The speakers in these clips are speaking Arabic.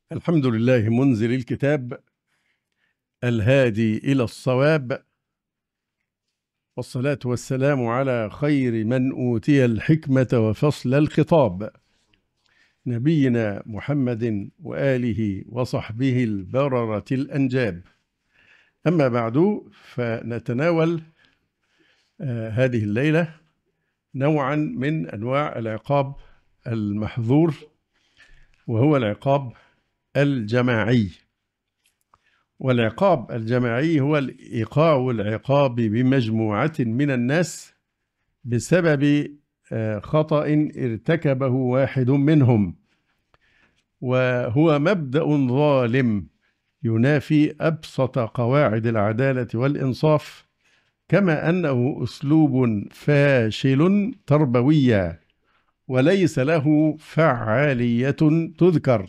الحمد لله منزل الكتاب الهادي إلى الصواب، والصلاة والسلام على خير من أوتي الحكمة وفصل الخطاب، نبينا محمد وآله وصحبه البررة الأنجاب. أما بعد، فنتناول هذه الليلة نوعا من أنواع العقاب المحظور، وهو العقاب الجماعي. والعقاب الجماعي هو إيقاع العقاب بمجموعة من الناس بسبب خطأ ارتكبه واحد منهم، وهو مبدأ ظالم ينافي أبسط قواعد العدالة والإنصاف، كما أنه أسلوب فاشل تربويا وليس له فعالية تذكر،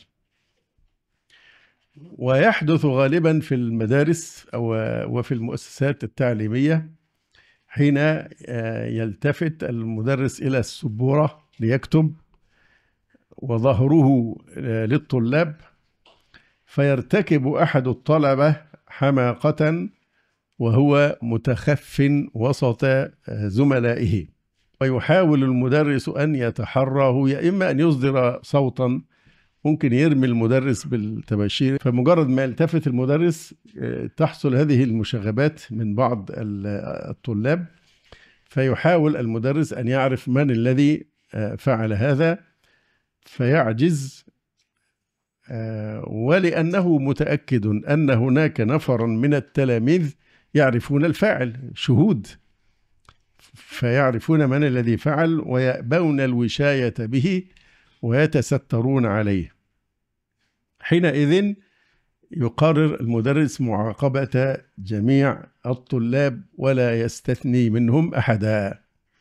ويحدث غالبا في المدارس وفي المؤسسات التعليمية حين يلتفت المدرس إلى السبورة ليكتب وظهره للطلاب، فيرتكب أحد الطلبة حماقة وهو متخف وسط زملائه، ويحاول المدرس أن يتحراه، يا إما أن يصدر صوتا ممكن يرمي المدرس بالتباشير، فمجرد ما يلتفت المدرس تحصل هذه المشاغبات من بعض الطلاب، فيحاول المدرس أن يعرف من الذي فعل هذا فيعجز، ولأنه متأكد أن هناك نفرا من التلاميذ يعرفون الفاعل، شهود، فيعرفون من الذي فعل ويأبون الوشاية به ويتسترون عليه. حينئذ يقرر المدرس معاقبة جميع الطلاب ولا يستثني منهم أحدا.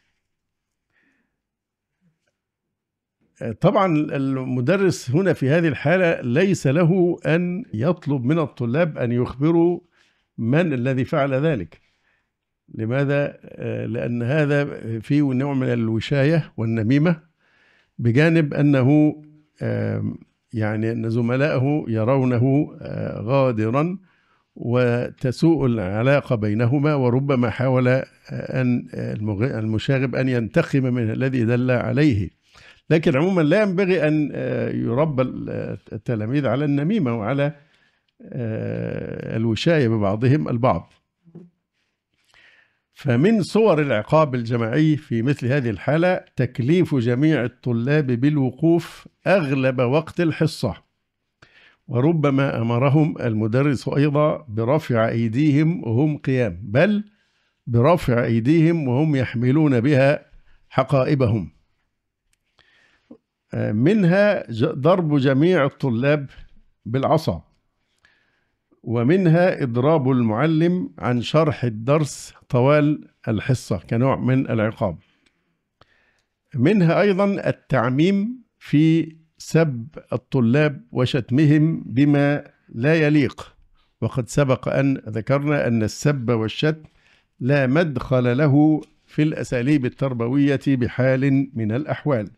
طبعا المدرس هنا في هذه الحالة ليس له أن يطلب من الطلاب أن يخبروا من الذي فعل ذلك. لماذا؟ لأن هذا فيه نوع من الوشاية والنميمة، بجانب أنه يعني أن زملائه يرونه غادرا وتسوء العلاقة بينهما، وربما حاول أن المشاغب أن ينتقم من الذي دل عليه. لكن عموما لا ينبغي أن يربى التلاميذ على النميمة وعلى الوشاية ببعضهم البعض. فمن صور العقاب الجماعي في مثل هذه الحالة تكليف جميع الطلاب بالوقوف أغلب وقت الحصة، وربما أمرهم المدرس أيضا برفع أيديهم وهم قيام، بل برفع أيديهم وهم يحملون بها حقائبهم. منها ضرب جميع الطلاب بالعصا، ومنها إضراب المعلم عن شرح الدرس طوال الحصة كنوع من العقاب. منها أيضا التعميم في سب الطلاب وشتمهم بما لا يليق، وقد سبق أن ذكرنا أن السب والشتم لا مدخل له في الأساليب التربوية بحال من الأحوال.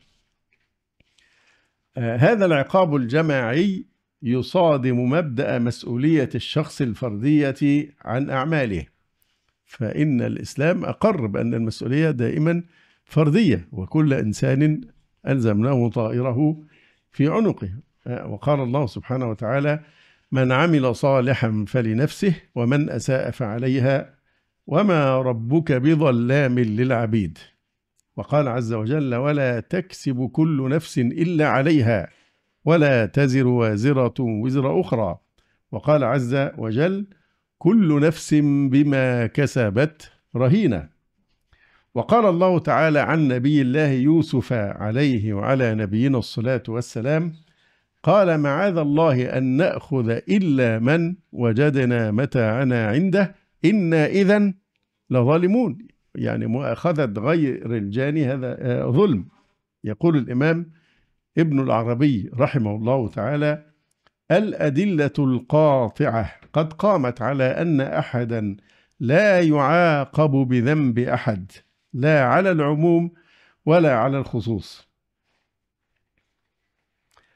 هذا العقاب الجماعي يصادم مبدأ مسؤولية الشخص الفردية عن أعماله، فإن الإسلام أقر بأن المسؤولية دائما فردية، وكل إنسان ألزمناه طائره في عنقه. وقال الله سبحانه وتعالى: من عمل صالحا فلنفسه ومن أساء فعليها وما ربك بظلام للعبيد. وقال عز وجل: ولا تكسب كل نفس إلا عليها ولا تزر وازرة وزر أخرى. وقال عز وجل: كل نفس بما كسبت رهينة. وقال الله تعالى عن نبي الله يوسف عليه وعلى نبينا الصلاة والسلام: قال معاذ الله أن نأخذ إلا من وجدنا متاعنا عنده إنا إذن لظالمون. يعني مؤاخذة غير الجاني هذا ظلم. يقول الإمام ابن العربي رحمه الله تعالى: الأدلة القاطعة قد قامت على أن أحدا لا يعاقب بذنب أحد، لا على العموم ولا على الخصوص.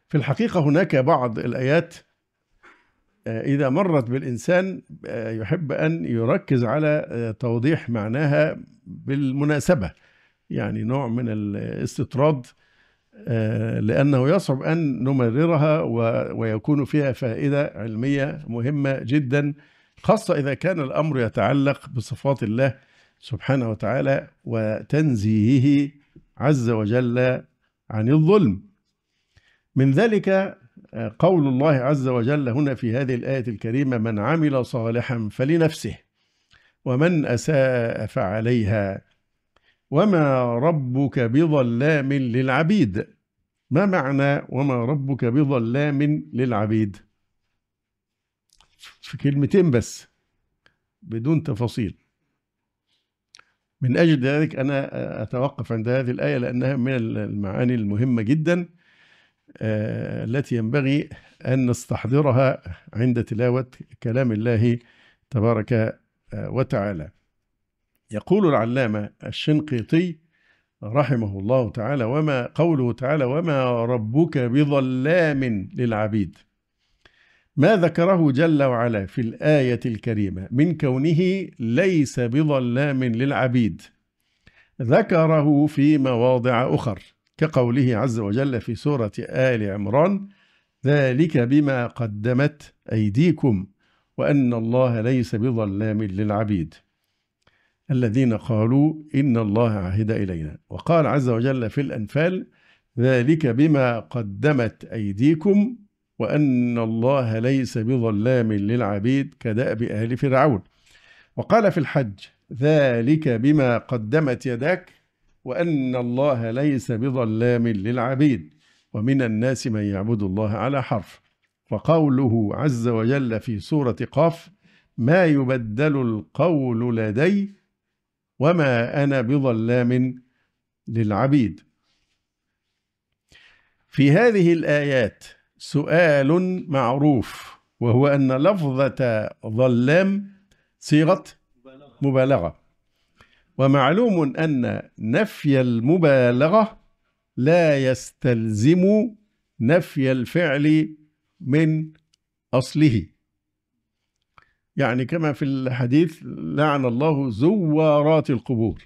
في الحقيقة هناك بعض الآيات إذا مرت بالإنسان يحب أن يركز على توضيح معناها بالمناسبة، يعني نوع من الاستطراد، لأنه يصعب أن نمررها ويكون فيها فائدة علمية مهمة جدا، خاصة إذا كان الأمر يتعلق بصفات الله سبحانه وتعالى وتنزيهه عز وجل عن الظلم. من ذلك قول الله عز وجل هنا في هذه الآية الكريمة: من عمل صالحا فلنفسه ومن أساء فعليها وما ربك بظلام للعبيد. ما معنى وما ربك بظلام للعبيد؟ في كلمتين بس بدون تفاصيل. من أجل ذلك أنا أتوقف عند هذه الآية لأنها من المعاني المهمة جدا التي ينبغي أن نستحضرها عند تلاوة كلام الله تبارك وتعالى. يقول العلامة الشنقيطي رحمه الله تعالى: وما قوله تعالى وما ربك بظلام للعبيد، ما ذكره جل وعلا في الآية الكريمة من كونه ليس بظلام للعبيد ذكره في مواضع أخر، كقوله عز وجل في سورة آل عمران: ذلك بما قدمت أيديكم وأن الله ليس بظلام للعبيد، الذين قالوا إن الله عهد إلينا. وقال عز وجل في الأنفال: ذلك بما قدمت أيديكم وأن الله ليس بظلام للعبيد، كدأب آل فرعون. وقال في الحج: ذلك بما قدمت يداك وأن الله ليس بظلام للعبيد، ومن الناس من يعبد الله على حرف. وقوله عز وجل في سورة قاف: ما يبدل القول لدي وما أنا بظلام للعبيد. في هذه الآيات سؤال معروف، وهو أن لفظة ظلام صيغة مبالغة، ومعلوم أن نفي المبالغة لا يستلزم نفي الفعل من أصله، يعني كما في الحديث: لعن الله زوارات القبور.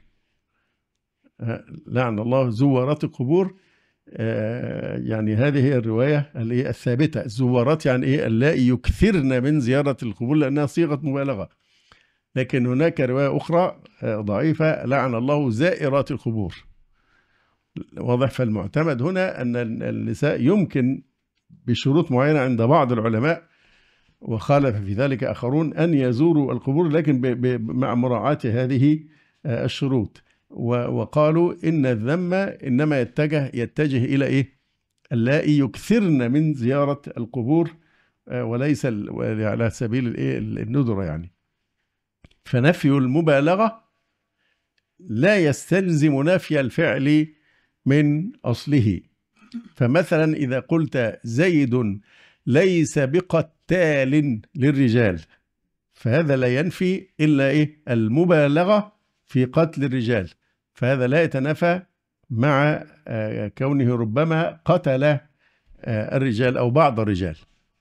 لعن الله زوارات القبور، يعني هذه هي الرواية الثابتة. الزوارات يعني إيه؟ اللائي يكثرن من زيارة القبور، لأنها صيغة مبالغة. لكن هناك رواية أخرى ضعيفة: لعن الله زائرات القبور. واضح؟ فالمعتمد هنا أن النساء يمكن بشروط معينة عند بعض العلماء، وخالف في ذلك آخرون، أن يزوروا القبور، لكن مع مراعاة هذه الشروط. وقالوا إن الذم إنما يتجه إلى إيه؟ اللائي يكثرن من زيارة القبور، وليس على سبيل الندرة يعني. فنفي المبالغة لا يستلزم نفي الفعل من أصله. فمثلا إذا قلت زيد ليس بقتال للرجال، فهذا لا ينفي إلا إيه؟ المبالغة في قتل الرجال، فهذا لا يتنافى مع كونه ربما قتل الرجال أو بعض الرجال.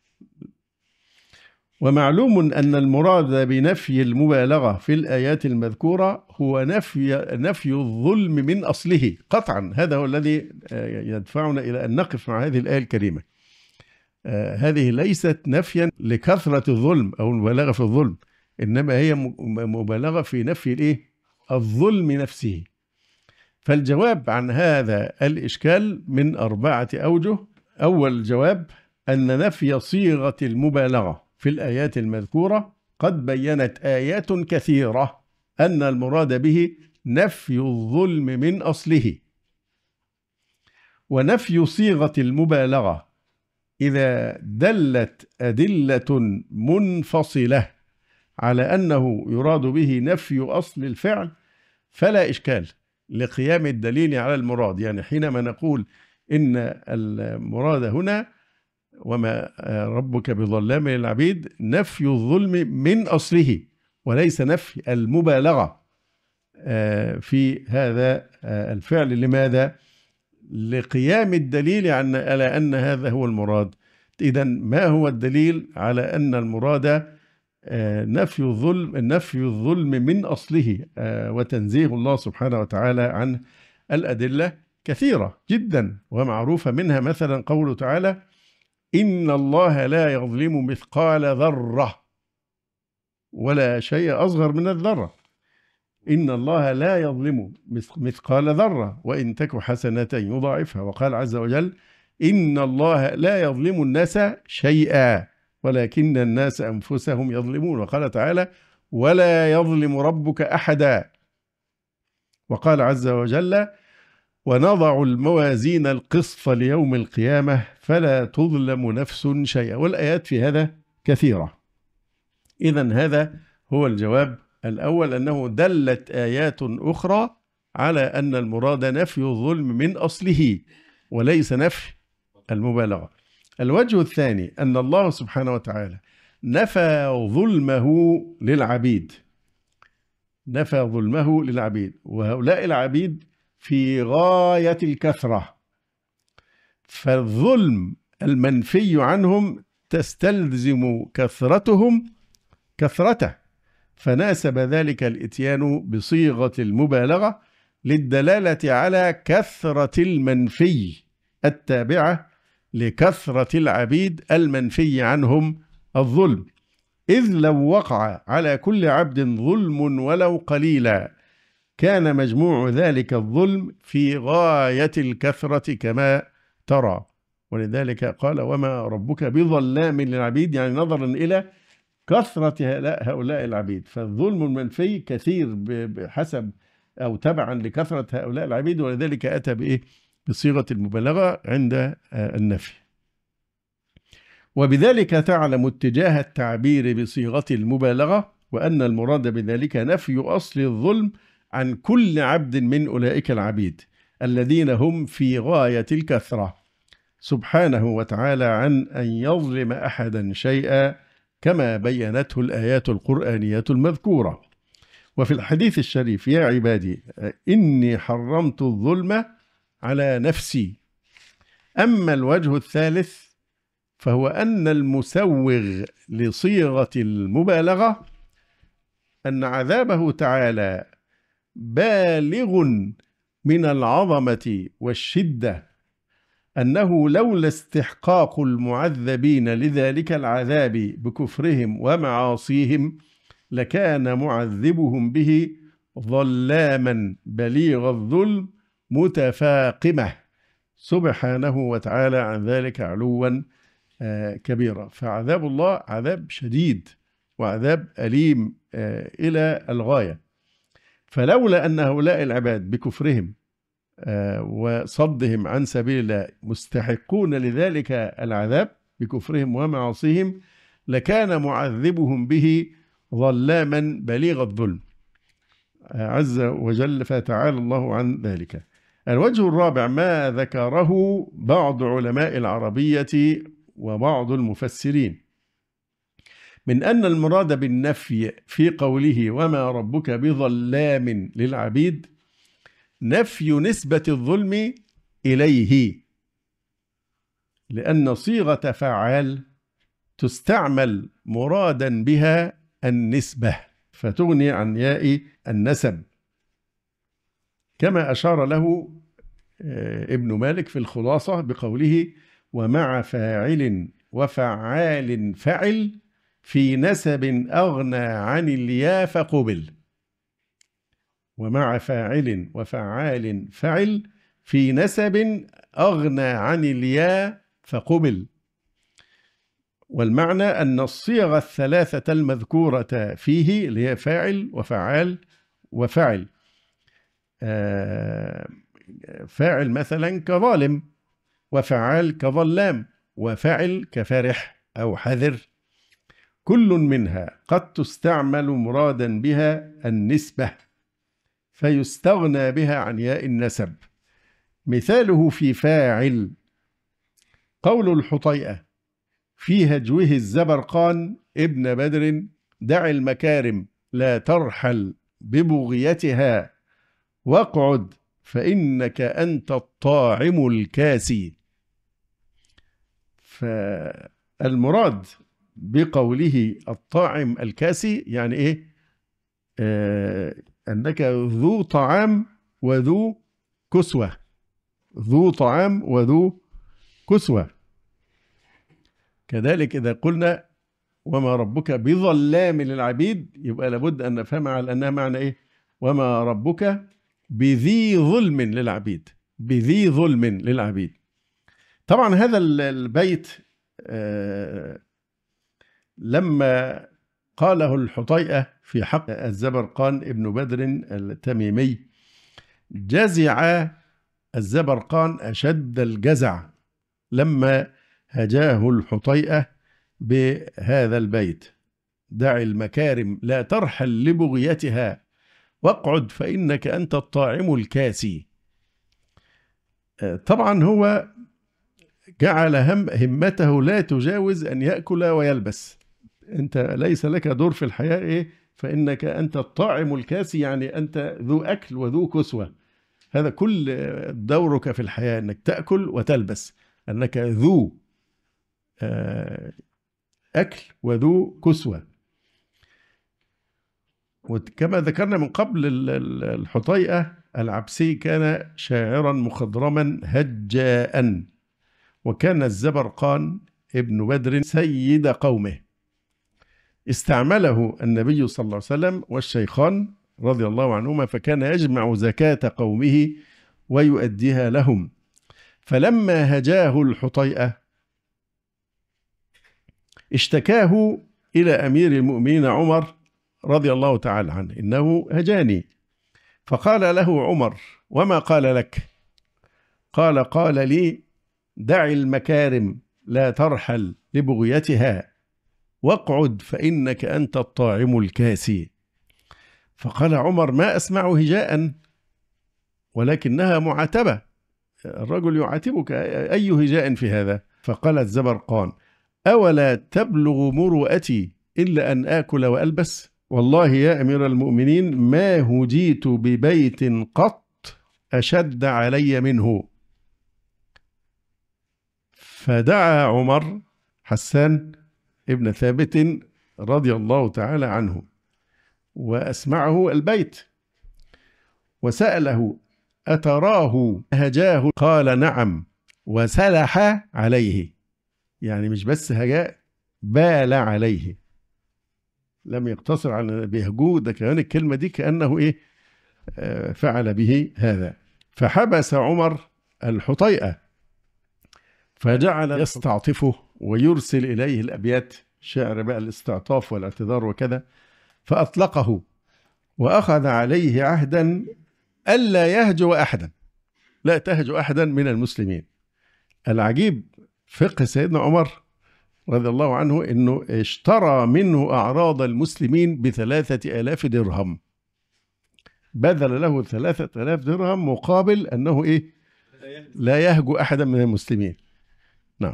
ومعلوم أن المراد بنفي المبالغة في الآيات المذكورة هو نفي الظلم من أصله قطعا. هذا هو الذي يدفعنا إلى أن نقف مع هذه الآية الكريمة. هذه ليست نفيا لكثرة الظلم أو المبالغة في الظلم، إنما هي مبالغة في نفي الظلم نفسه. فالجواب عن هذا الإشكال من 4 أوجه. أول جواب: أن نفي صيغة المبالغة في الآيات المذكورة قد بينت آيات كثيرة أن المراد به نفي الظلم من أصله. ونفي صيغة المبالغة إذا دلت أدلة منفصلة على أنه يراد به نفي أصل الفعل فلا إشكال لقيام الدليل على المراد. يعني حينما نقول إن المراد هنا وما ربك بظلام للعبيد نفي الظلم من أصله، وليس نفي المبالغة في هذا الفعل. لماذا؟ لقيام الدليل على أن هذا هو المراد. إذن ما هو الدليل على أن المراد نفي الظلم من أصله وتنزيه الله سبحانه وتعالى عن الأدلة كثيرة جدا ومعروفة، منها مثلا قوله تعالى: إن الله لا يظلم مثقال ذرة ولا شيء أصغر من الذرة. إن الله لا يظلم مثقال ذرة وإن تك حسنة يضاعفها. وقال عز وجل: إن الله لا يظلم الناس شيئا ولكن الناس أنفسهم يظلمون. وقال تعالى: ولا يظلم ربك أحدا. وقال عز وجل: ونضع الموازين القسط ليوم القيامة فلا تظلم نفس شيئا. والآيات في هذا كثيرة. إذن هذا هو الجواب الأول، أنه دلت آيات أخرى على أن المراد نفي الظلم من أصله وليس نفي المبالغة. الوجه الثاني أن الله سبحانه وتعالى نفى ظلمه للعبيد، نفى ظلمه للعبيد، وهؤلاء العبيد في غاية الكثرة، فالظلم المنفي عنهم تستلزم كثرته، فناسب ذلك الإتيان بصيغة المبالغة للدلالة على كثرة المنفي التابعة لكثرة العبيد المنفي عنهم الظلم. إذ لو وقع على كل عبد ظلم ولو قليلا كان مجموع ذلك الظلم في غاية الكثرة كما ترى. ولذلك قال: وما ربك بظلام للعبيد، يعني نظرا إلى كثرة هؤلاء العبيد، فالظلم المنفي كثير بحسب أو تبعا لكثرة هؤلاء العبيد، ولذلك أتى بإيه؟ بصيغة المبالغة عند النفي. وبذلك تعلم اتجاه التعبير بصيغة المبالغة، وأن المراد بذلك نفي أصل الظلم عن كل عبد من أولئك العبيد الذين هم في غاية الكثرة، سبحانه وتعالى عن أن يظلم أحدا شيئا كما بينته الآيات القرآنية المذكورة. وفي الحديث الشريف: يا عبادي إني حرمت الظلم على نفسي. أما الوجه الثالث فهو أن المسوغ لصيغة المبالغة أن عذابه تعالى بالغ من العظمة والشدة، أنه لولا استحقاق المعذبين لذلك العذاب بكفرهم ومعاصيهم لكان معذبهم به ظلاما بليغ الظلم متفاقمة، سبحانه وتعالى عن ذلك علوا كبيرا. فعذاب الله عذاب شديد وعذاب أليم إلى الغاية. فلولا أن هؤلاء العباد بكفرهم وصدهم عن سبيل الله مستحقون لذلك العذاب بكفرهم ومعاصيهم لكان معذبهم به ظلاما بليغ الظلم عز وجل، فتعالى الله عن ذلك. الوجه الرابع ما ذكره بعض علماء العربية وبعض المفسرين من أن المراد بالنفي في قوله وما ربك بظلام للعبيد نفي نسبة الظلم إليه، لأن صيغة فعال تستعمل مرادا بها النسبة فتغني عن ياء النسب، كما أشار له ابن مالك في الخلاصة بقوله ومع فاعل وفعال فعل في نسب أغنى عن الياء فقبل. ومع فاعل وفعال فعل في نسب أغنى عن الياء فقبل. والمعنى أن الصيغ الثلاثة المذكورة فيه اللي هي فاعل وفعال وفعل، فاعل مثلا كظالم، وفعال كظلام، وفعل كفرح أو حذر، كل منها قد تستعمل مرادا بها النسبة فيستغنى بها عن ياء النسب. مثاله في فاعل قول الحطيئة في هجوه الزبرقان ابن بدر دع المكارم لا ترحل ببغيتها واقعد فإنك أنت الطاعم الكاسي. فالمراد بقوله الطاعم الكاسي يعني إيه؟ أنك ذو طعام وذو كسوة، ذو طعام وذو كسوة. كذلك إذا قلنا وما ربك بظلام للعبيد، يبقى لابد أن نفهم على أنها معنى إيه؟ وما ربك بذي ظلم للعبيد، بذي ظلم للعبيد. طبعا هذا البيت لما قاله الحطيئة في حق الزبرقان ابن بدر التميمي، جزع الزبرقان أشد الجزع لما هجاه الحطيئة بهذا البيت: دع المكارم لا ترحل لبغيتها، واقعد فإنك أنت الطاعم الكاسي. طبعا هو جعل همته لا تجاوز أن يأكل ويلبس. أنت ليس لك دور في الحياة إيه؟ فإنك أنت الطاعم الكاسي، يعني أنت ذو أكل وذو كسوة. هذا كل دورك في الحياة، أنك تأكل وتلبس، أنك ذو أكل وذو كسوة. وكما ذكرنا من قبل، الحطيئة العبسي كان شاعرا مخضرما هجاء، وكان الزبرقان ابن بدر سيد قومه. استعمله النبي صلى الله عليه وسلم والشيخان رضي الله عنهما، فكان يجمع زكاة قومه ويؤديها لهم. فلما هجاه الحطيئة اشتكاه إلى أمير المؤمنين عمر رضي الله تعالى عنه: إنه هجاني. فقال له عمر: وما قال لك؟ قال لي: دع المكارم لا ترحل لبغيتها، واقعد فإنك أنت الطاعم الكاسي. فقال عمر: ما أسمع هجاء، ولكنها معاتبة، الرجل يعاتبك، أي هجاء في هذا؟ فقال الزبرقان: أولا تبلغ مروءتي إلا أن آكل وألبس؟ والله يا أمير المؤمنين ما هجيت ببيت قط أشد علي منه. فدعا عمر حسان ابن ثابت رضي الله تعالى عنه وأسمعه البيت، وسأله: أتراه هجاه؟ قال: نعم، وسلح عليه. يعني مش بس هجاء، بال عليه، لم يقتصر على بيهجوه، ده كمان الكلمة دي كأنه إيه فعل به هذا. فحبس عمر الحطيئة، فجعل يستعطفه ويرسل إليه الأبيات، شعر بقى الاستعطاف والاعتذار وكذا، فأطلقه وأخذ عليه عهدا ألا يهجو أحدا، لا تهجو أحدا من المسلمين. العجيب فقه سيدنا عمر رضي الله عنه أنه اشترى منه أعراض المسلمين ب3,000 درهم، بذل له 3,000 درهم مقابل أنه إيه؟ لا يهجو أحدا من المسلمين. نعم.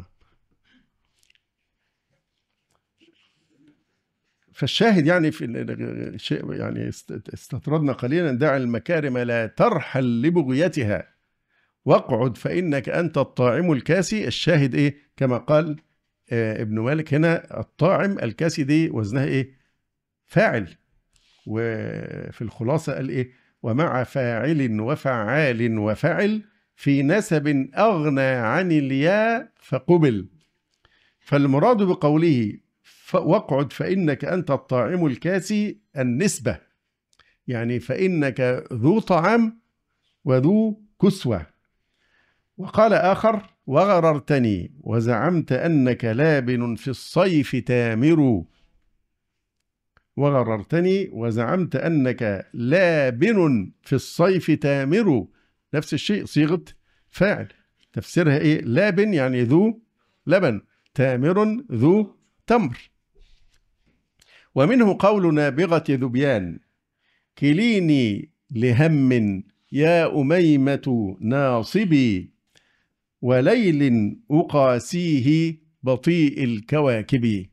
فالشاهد يعني في شيء يعني استطردنا قليلا: دع المكارم لا ترحل لبغيتها، واقعد فإنك أنت الطاعم الكاسي. الشاهد إيه؟ كما قال ابن مالك هنا: الطاعم الكاسي دي وزنها إيه؟ فاعل. وفي الخلاصة قال إيه؟ ومع فاعل وفعال وفعل في نسب أغنى عن الياء فقبل. فالمراد بقوله واقعد فإنك أنت الطاعم الكاسي النسبة، يعني فإنك ذو طعام وذو كسوة. وقال آخر: وغررتني وزعمت أنك لابن في الصيف تامر. وغررتني وزعمت أنك لابن في الصيف تامر، نفس الشيء، صيغة فاعل. تفسيرها إيه؟ لابن يعني ذو لبن، تامر ذو تمر. ومنه قول نابغة ذبيان: كليني لهم يا أميمة ناصبي، وليل أقاسيه بطيء الكواكب.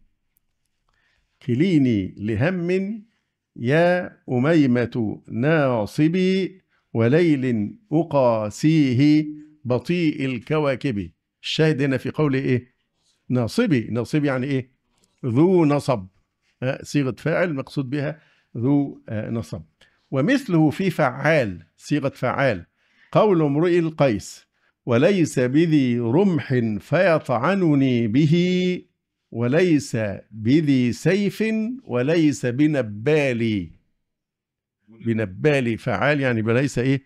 كليني لهم يا أميمة ناصبي، وليل أقاسيه بطيء الكواكب. الشاهد هنا في قوله إيه؟ ناصبي. ناصبي يعني إيه؟ ذو نصب، صيغة فاعل مقصود بها ذو نصب. ومثله في فعال، صيغة فعال، قول امرئ القيس: وليس بذي رمح فيطعنني به، وليس بذي سيف وليس بنبالي. بنبالي فعال يعني بليس ايه،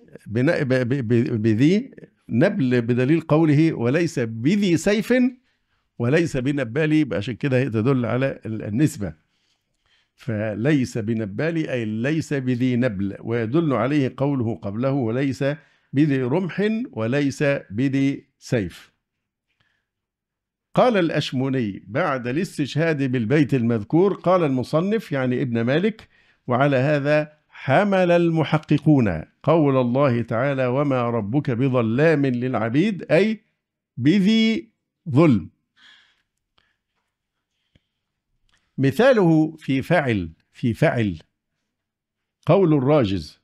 بذي نبل بدليل قوله وليس بذي سيف وليس بنبالي، عشان كده تدل على النسبة. فليس بنبالي أي ليس بذي نبل، ويدل عليه قوله قبله وليس بذي رمح وليس بذي سيف. قال الأشموني بعد الاستشهاد بالبيت المذكور: قال المصنف يعني ابن مالك: وعلى هذا حمل المحققون قول الله تعالى: وما ربك بظلام للعبيد، أي بذي ظلم. مثاله في فعل قول الراجز: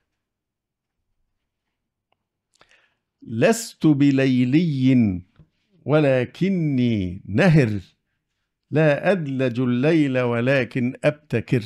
لست بليلي ولكني نهر، لا أدلج الليل ولكن أبتكر.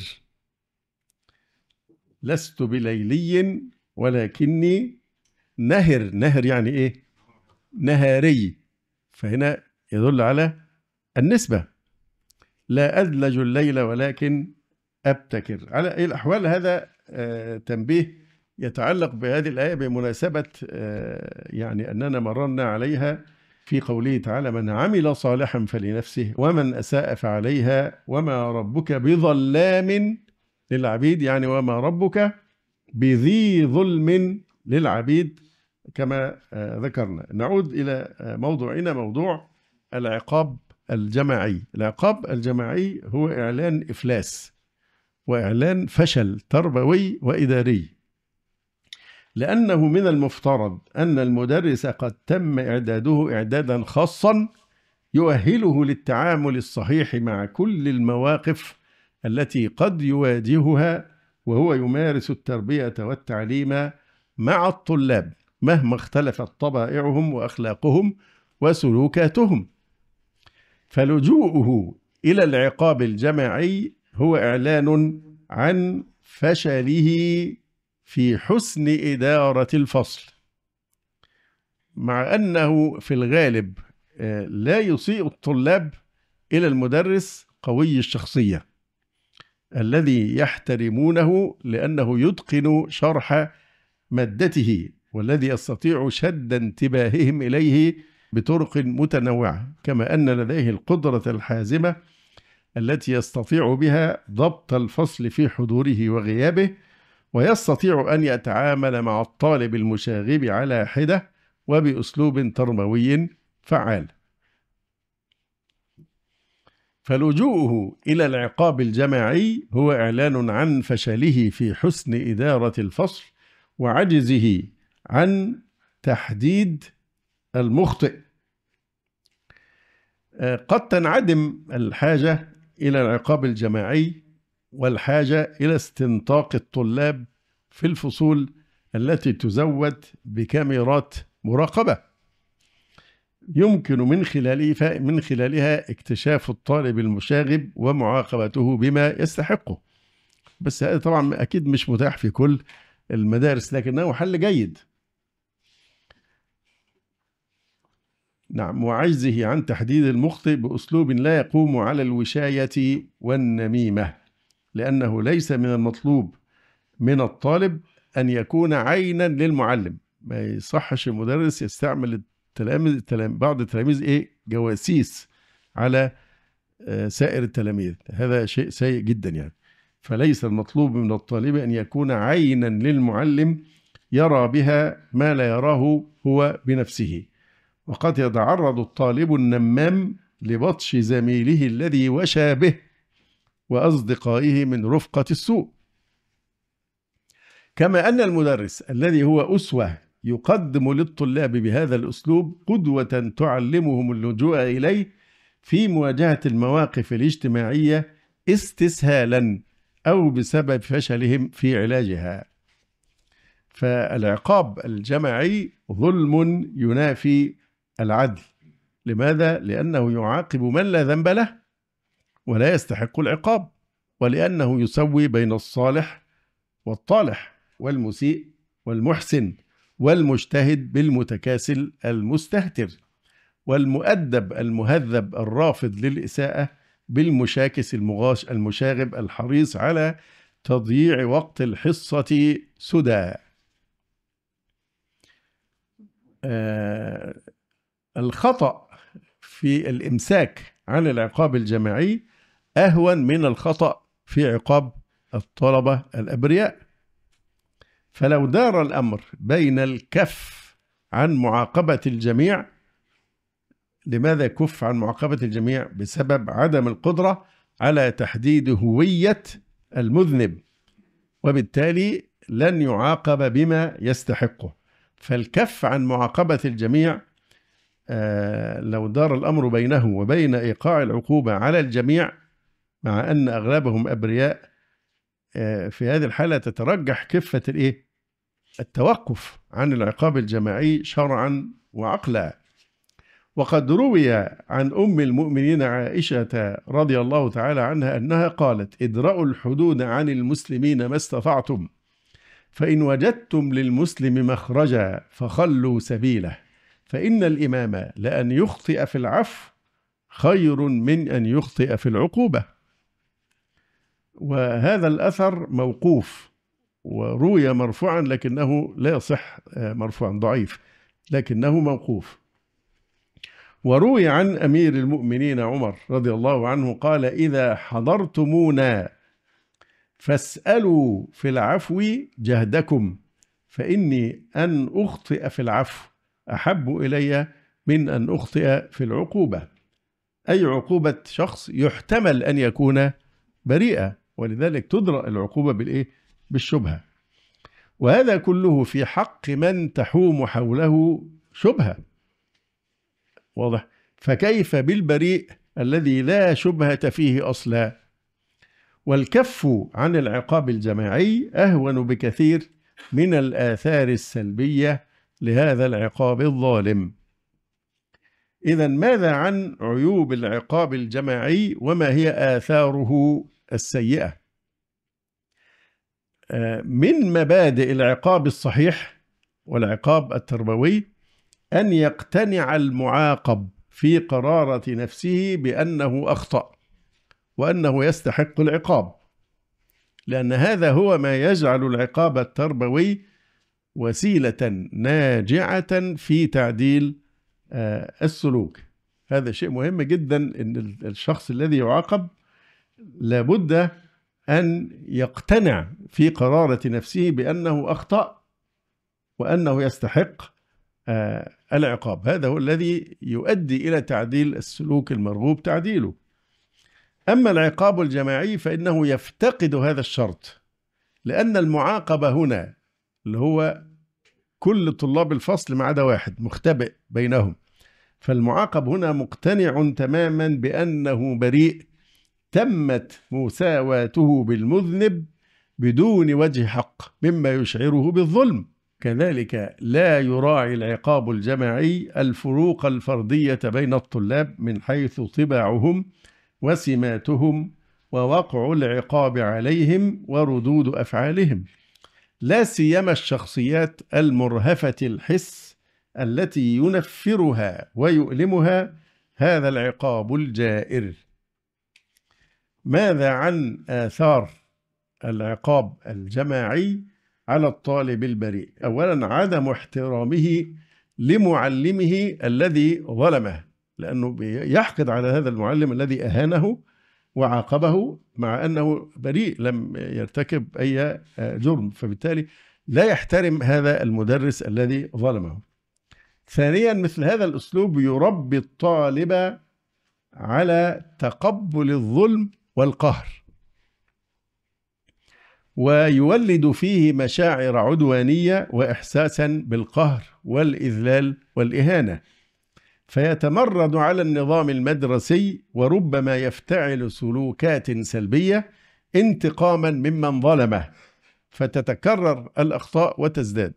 لست بليلي ولكني نهر. نهر يعني إيه؟ نهاري، فهنا يدل على النسبة. لا أدلج الليل ولكن أبتكر. على أي الأحوال هذا تنبيه يتعلق بهذه الآية بمناسبة يعني أننا مررنا عليها في قوله تعالى: من عمل صالحا فلنفسه ومن أساء فعليها وما ربك بظلام للعبيد، يعني وما ربك بذي ظلم للعبيد كما ذكرنا. نعود إلى موضوعنا، موضوع العقاب الجماعي. العقاب الجماعي هو إعلان إفلاس وإعلان فشل تربوي وإداري، لأنه من المفترض أن المدرس قد تم إعداده إعدادا خاصا يؤهله للتعامل الصحيح مع كل المواقف التي قد يواجهها وهو يمارس التربية والتعليم مع الطلاب، مهما اختلفت طبائعهم وأخلاقهم وسلوكاتهم. فلجوءه إلى العقاب الجماعي هو إعلان عن فشله في حسن إدارة الفصل، مع أنه في الغالب لا يسيء الطلاب إلى المدرس قوي الشخصية الذي يحترمونه لأنه يتقن شرح مادته، والذي يستطيع شد انتباههم إليه بطرق متنوعة، كما أن لديه القدرة الحازمة التي يستطيع بها ضبط الفصل في حضوره وغيابه، ويستطيع أن يتعامل مع الطالب المشاغب على حدة وبأسلوب تربوي فعال. فلجوءه إلى العقاب الجماعي هو إعلان عن فشله في حسن إدارة الفصل وعجزه عن تحديد المخطئ. قد تنعدم الحاجة إلى العقاب الجماعي والحاجة إلى استنطاق الطلاب في الفصول التي تزود بكاميرات مراقبة يمكن من خلالها اكتشاف الطالب المشاغب ومعاقبته بما يستحقه. بس هذا طبعا أكيد مش متاح في كل المدارس، لكنه حل جيد. نعم، وعجزه عن تحديد المخطئ بأسلوب لا يقوم على الوشاية والنميمة، لأنه ليس من المطلوب من الطالب أن يكون عينا للمعلم. ما يصحش المدرس يستعمل بعض التلاميذ جواسيس على سائر التلاميذ، هذا شيء سيء جدا يعني. فليس المطلوب من الطالب أن يكون عينا للمعلم يرى بها ما لا يراه هو بنفسه. وقد يتعرض الطالب النمام لبطش زميله الذي وشى به وأصدقائه من رفقة السوء. كما أن المدرس الذي هو أسوة يقدم للطلاب بهذا الأسلوب قدوة تعلمهم اللجوء إليه في مواجهة المواقف الاجتماعية استسهالا أو بسبب فشلهم في علاجها. فالعقاب الجماعي ظلم ينافي العدل. لماذا؟ لأنه يعاقب من لا ذنب له ولا يستحق العقاب، ولأنه يسوي بين الصالح والطالح والمسيء والمحسن والمجتهد بالمتكاسل المستهتر، والمؤدب المهذب الرافض للإساءة بالمشاكس المشاغب الحريص على تضييع وقت الحصة سدى. الخطأ في الإمساك عن العقاب الجماعي أهون من الخطأ في عقاب الطلبة الأبرياء. فلو دار الأمر بين الكف عن معاقبة الجميع، لماذا كف عن معاقبة الجميع؟ بسبب عدم القدرة على تحديد هوية المذنب، وبالتالي لن يعاقب بما يستحقه. فالكف عن معاقبة الجميع لو دار الأمر بينه وبين إيقاع العقوبة على الجميع، مع أن أغلبهم أبرياء، في هذه الحالة تترجح كفة التوقف عن العقاب الجماعي شرعا وعقلا. وقد روي عن أم المؤمنين عائشة رضي الله تعالى عنها أنها قالت: ادرأوا الحدود عن المسلمين ما استطعتم، فإن وجدتم للمسلم مخرجا فخلوا سبيله، فإن الإمام لأن يخطئ في العفو خير من أن يخطئ في العقوبة. وهذا الأثر موقوف، وروي مرفوعا لكنه لا يصح مرفوعا، ضعيف، لكنه موقوف. وروي عن أمير المؤمنين عمر رضي الله عنه قال: إذا حضرتمونا فاسألوا في العفو جهدكم، فإني أن أخطئ في العفو أحب إلي من أن أخطئ في العقوبة، أي عقوبة شخص يحتمل أن يكون بريئا، ولذلك تدرأ العقوبة بالشبهة. وهذا كله في حق من تحوم حوله شبهة، واضح؟ فكيف بالبريء الذي لا شبهة فيه أصلا؟ والكف عن العقاب الجماعي أهون بكثير من الآثار السلبية لهذا العقاب الظالم. إذن ماذا عن عيوب العقاب الجماعي وما هي آثاره السيئة؟ من مبادئ العقاب الصحيح والعقاب التربوي أن يقتنع المعاقب في قرارة نفسه بأنه أخطأ وأنه يستحق العقاب، لأن هذا هو ما يجعل العقاب التربوي وسيلة ناجعة في تعديل السلوك. هذا شيء مهم جدا، أن الشخص الذي يعاقب لابد أن يقتنع في قرارة نفسه بأنه أخطأ وأنه يستحق العقاب. هذا هو الذي يؤدي إلى تعديل السلوك المرغوب تعديله. أما العقاب الجماعي فإنه يفتقد هذا الشرط، لأن المعاقبة هنا اللي هو كل طلاب الفصل ما عدا واحد مختبئ بينهم، فالمعاقب هنا مقتنع تماما بأنه بريء، تمت مساواته بالمذنب بدون وجه حق مما يشعره بالظلم. كذلك لا يراعي العقاب الجماعي الفروق الفردية بين الطلاب من حيث طباعهم وسماتهم ووقع العقاب عليهم وردود أفعالهم، لا سيما الشخصيات المرهفة الحس التي ينفرها ويؤلمها هذا العقاب الجائر. ماذا عن آثار العقاب الجماعي على الطالب البريء؟ أولا عدم احترامه لمعلمه الذي ظلمه، لأنه يحقد على هذا المعلم الذي أهانه وعاقبه مع أنه بريء لم يرتكب أي جرم، فبالتالي لا يحترم هذا المدرس الذي ظلمه. ثانيا مثل هذا الأسلوب يربي الطالب على تقبل الظلم والقهر، ويولد فيه مشاعر عدوانية وإحساسا بالقهر والإذلال والإهانة، فيتمرد على النظام المدرسي وربما يفتعل سلوكات سلبية انتقاما ممن ظلمه، فتتكرر الأخطاء وتزداد.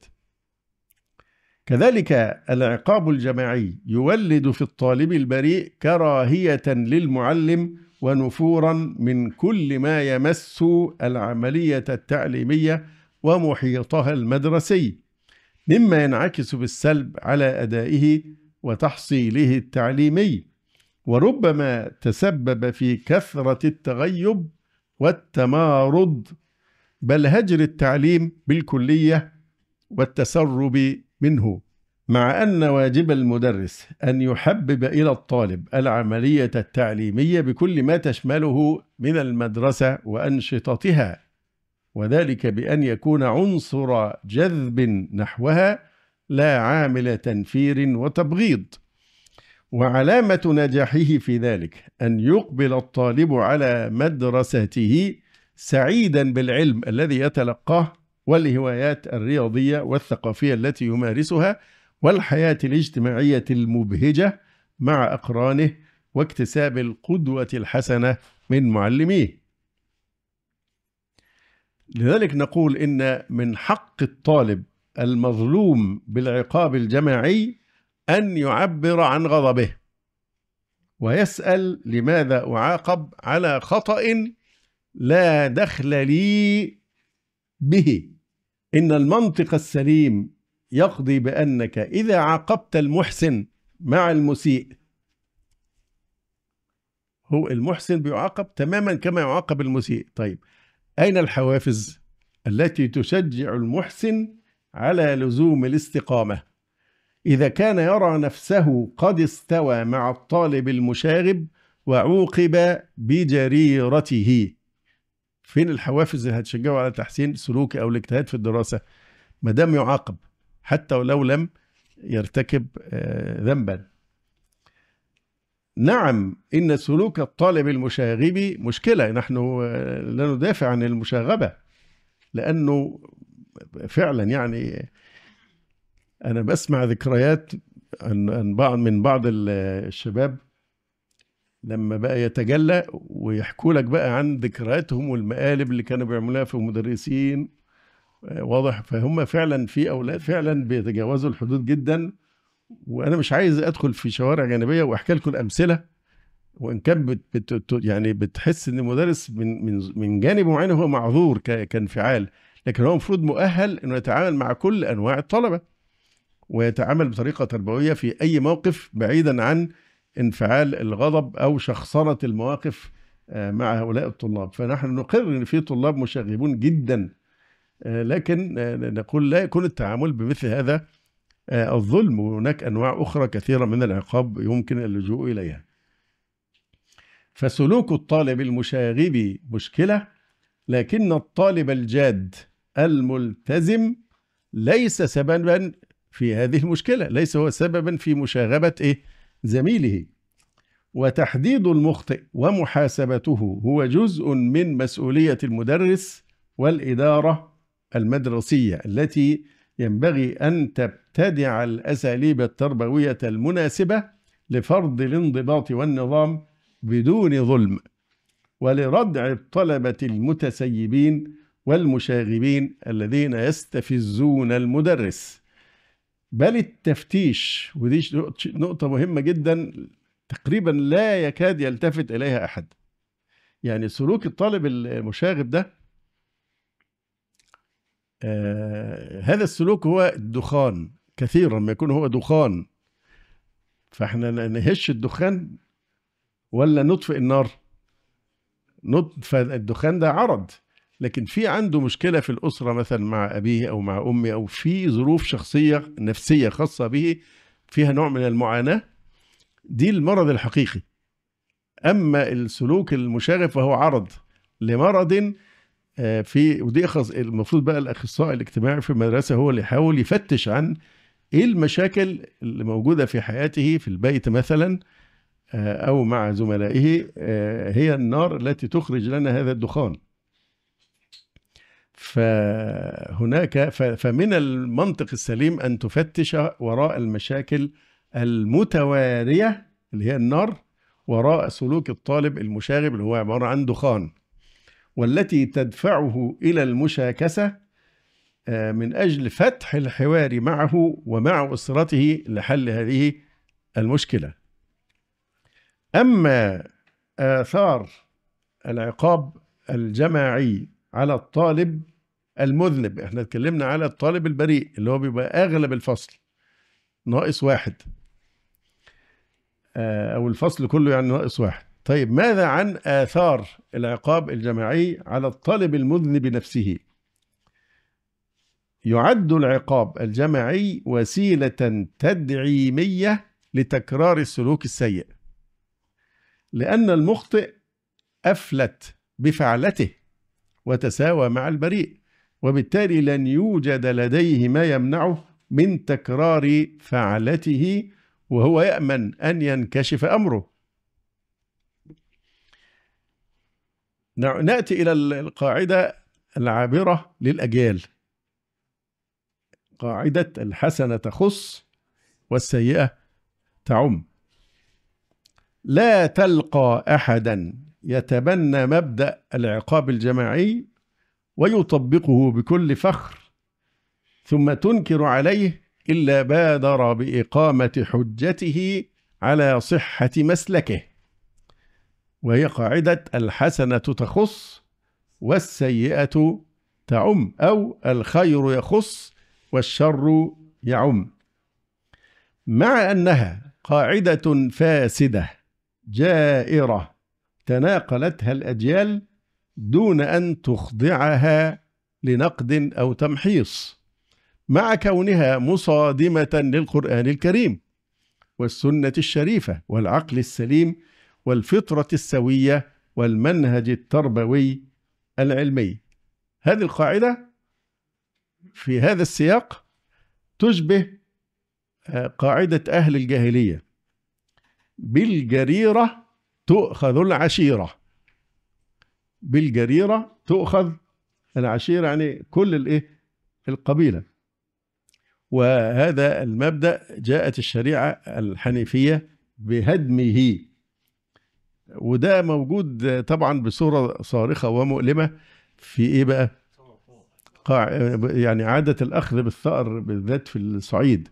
كذلك العقاب الجماعي يولد في الطالب البريء كراهية للمعلم ونفورا من كل ما يمس العملية التعليمية ومحيطها المدرسي، مما ينعكس بالسلب على أدائه وتحصيله التعليمي، وربما تسبب في كثرة التغيب والتمارض، بل هجر التعليم بالكلية والتسرب منه. مع أن واجب المدرس أن يحبب إلى الطالب العملية التعليمية بكل ما تشمله من المدرسة وأنشطتها، وذلك بأن يكون عنصر جذب نحوها لا عامل تنفير وتبغيض. وعلامة نجاحه في ذلك أن يقبل الطالب على مدرسته سعيدا بالعلم الذي يتلقاه والهوايات الرياضية والثقافية التي يمارسها والحياة الاجتماعية المبهجة مع أقرانه واكتساب القدوة الحسنة من معلميه. لذلك نقول إن من حق الطالب المظلوم بالعقاب الجماعي أن يعبر عن غضبه ويسأل: لماذا أعاقب على خطأ لا دخل لي به؟ إن المنطق السليم يقضي بأنك إذا عاقبت المحسن مع المسيء، هو المحسن بيعاقب تماما كما يعاقب المسيء. طيب، أين الحوافز التي تشجع المحسن على لزوم الاستقامة إذا كان يرى نفسه قد استوى مع الطالب المشاغب وعوقب بجريرته؟ فين الحوافز اللي هتشجعه على تحسين سلوكه أو الاجتهاد في الدراسة ما دام يعاقب حتى ولو لم يرتكب ذنبا؟ نعم، إن سلوك الطالب المشاغب مشكلة، نحن لا ندافع عن المشاغبة، لأنه فعلا يعني أنا بسمع ذكريات من بعض الشباب لما بقى يتجلى ويحكوا لك بقى عن ذكرياتهم والمقالب اللي كانوا بيعملوها في مدرسين، واضح. فهم فعلا في أولاد فعلا بيتجاوزوا الحدود جدا، وأنا مش عايز أدخل في شوارع جانبية وأحكي لكم الأمثلة، وإن كان يعني بتحس إن المدرس من جانب معين هو معذور كانفعال، لكن هو المفروض مؤهل إنه يتعامل مع كل أنواع الطلبة ويتعامل بطريقة تربوية في أي موقف، بعيدا عن انفعال الغضب أو شخصنة المواقف مع هؤلاء الطلاب. فنحن نقر أن في طلاب مشاغبون جدا، لكن نقول لا يكون التعامل بمثل هذا الظلم، وهناك أنواع أخرى كثيرة من العقاب يمكن اللجوء إليها. فسلوك الطالب المشاغب مشكلة، لكن الطالب الجاد الملتزم ليس سببا في هذه المشكلة، ليس هو سببا في مشاغبة زميله. وتحديد المخطئ ومحاسبته هو جزء من مسؤولية المدرس والإدارة المدرسية، التي ينبغي أن تبتدع الأساليب التربوية المناسبة لفرض الانضباط والنظام بدون ظلم، ولردع الطلبة المتسيبين والمشاغبين الذين يستفزون المدرس. بل التفتيش، ودي نقطة مهمة جدا تقريبا لا يكاد يلتفت إليها أحد، يعني سلوك الطالب المشاغب ده هذا السلوك هو الدخان، كثيرا ما يكون هو دخان، فاحنا نهش الدخان ولا نطفئ النار؟ نطفئ الدخان، ده عرض، لكن في عنده مشكلة في الأسرة مثلا مع أبيه أو مع أمه، أو في ظروف شخصية نفسية خاصة به فيها نوع من المعاناة، دي المرض الحقيقي. أما السلوك المشاغب فهو عرض لمرض ودي المفروض بقى الأخصائي الاجتماعي في المدرسة هو اللي يحاول يفتش عن إيه المشاكل اللي موجودة في حياته في البيت مثلا أو مع زملائه، هي النار التي تخرج لنا هذا الدخان. فمن المنطق السليم أن تفتش وراء المشاكل المتوارية اللي هي النار وراء سلوك الطالب المشاغب اللي هو عبارة عن دخان، والتي تدفعه إلى المشاكسة من أجل فتح الحوار معه ومع أسرته لحل هذه المشكلة. أما آثار العقاب الجماعي على الطالب المذنب، احنا اتكلمنا على الطالب البريء اللي هو بيبقى أغلب الفصل ناقص واحد، أو الفصل كله يعني ناقص واحد. طيب ماذا عن آثار العقاب الجماعي على الطالب المذنب نفسه؟ يعد العقاب الجماعي وسيلة تدعيمية لتكرار السلوك السيء، لأن المخطئ أفلت بفعلته وتساوى مع البريء، وبالتالي لن يوجد لديه ما يمنعه من تكرار فعلته، وهو يأمن أن ينكشف أمره. نأتي إلى القاعدة العابرة للأجيال، قاعدة الحسنة تخص والسيئة تعم. لا تلقى أحدا يتبنى مبدأ العقاب الجماعي ويطبقه بكل فخر ثم تنكر عليه إلا بادر بإقامة حجته على صحة مسلكه، وهي قاعدة الحسنة تخص والسيئة تعم، أو الخير يخص والشر يعم. مع أنها قاعدة فاسدة جائرة تناقلتها الأجيال دون أن تخضعها لنقد أو تمحيص، مع كونها مصادمة للقرآن الكريم والسنة الشريفة والعقل السليم والفطرة السوية والمنهج التربوي العلمي. هذه القاعدة في هذا السياق تشبه قاعدة أهل الجاهلية: بالجريرة تؤخذ العشيرة. بالجريرة تؤخذ العشيرة، يعني كل القبيلة. وهذا المبدأ جاءت الشريعة الحنيفية بهدمه، وده موجود طبعا بصورة صارخة ومؤلمة في ايه بقى؟ يعني عادة الأخذ بالثأر بالذات في الصعيد.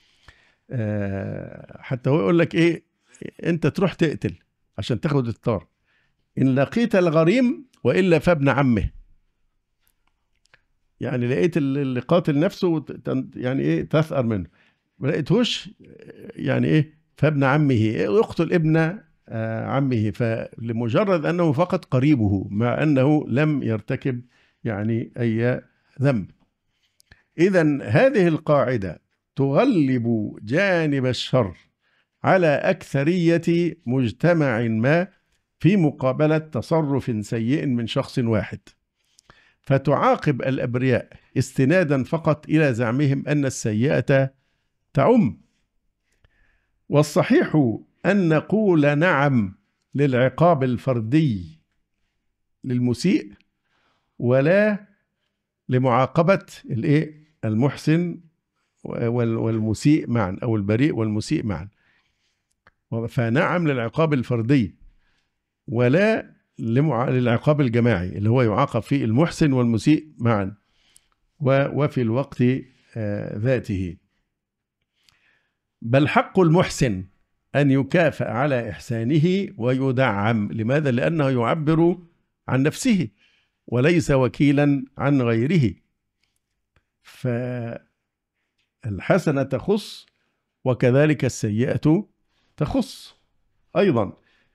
حتى هو يقول لك ايه، انت تروح تقتل عشان تاخد الثأر، ان لقيت الغريم والا فابن عمه. يعني لقيت اللي قاتل نفسه يعني ايه تثأر منه، ما لقيتهوش يعني ايه فابن عمه، يقتل ابن عمه، فلمجرد انه فقط قريبه مع انه لم يرتكب يعني اي ذنب. اذن هذه القاعدة تغلب جانب الشر على أكثرية مجتمع ما في مقابلة تصرف سيء من شخص واحد، فتعاقب الأبرياء استنادا فقط إلى زعمهم أن السيئة تعم. والصحيح أن نقول نعم للعقاب الفردي للمسيء، ولا لمعاقبة المحسن والمسيء معا، أو البريء والمسيء معا. فنعم للعقاب الفردي ولا للعقاب الجماعي اللي هو يعاقب فيه المحسن والمسيء معا وفي الوقت ذاته. بل حق المحسن أن يكافئ على إحسانه ويدعم. لماذا؟ لأنه يعبر عن نفسه وليس وكيلا عن غيره. فالحسنة تخص وكذلك السيئة تخص أيضا.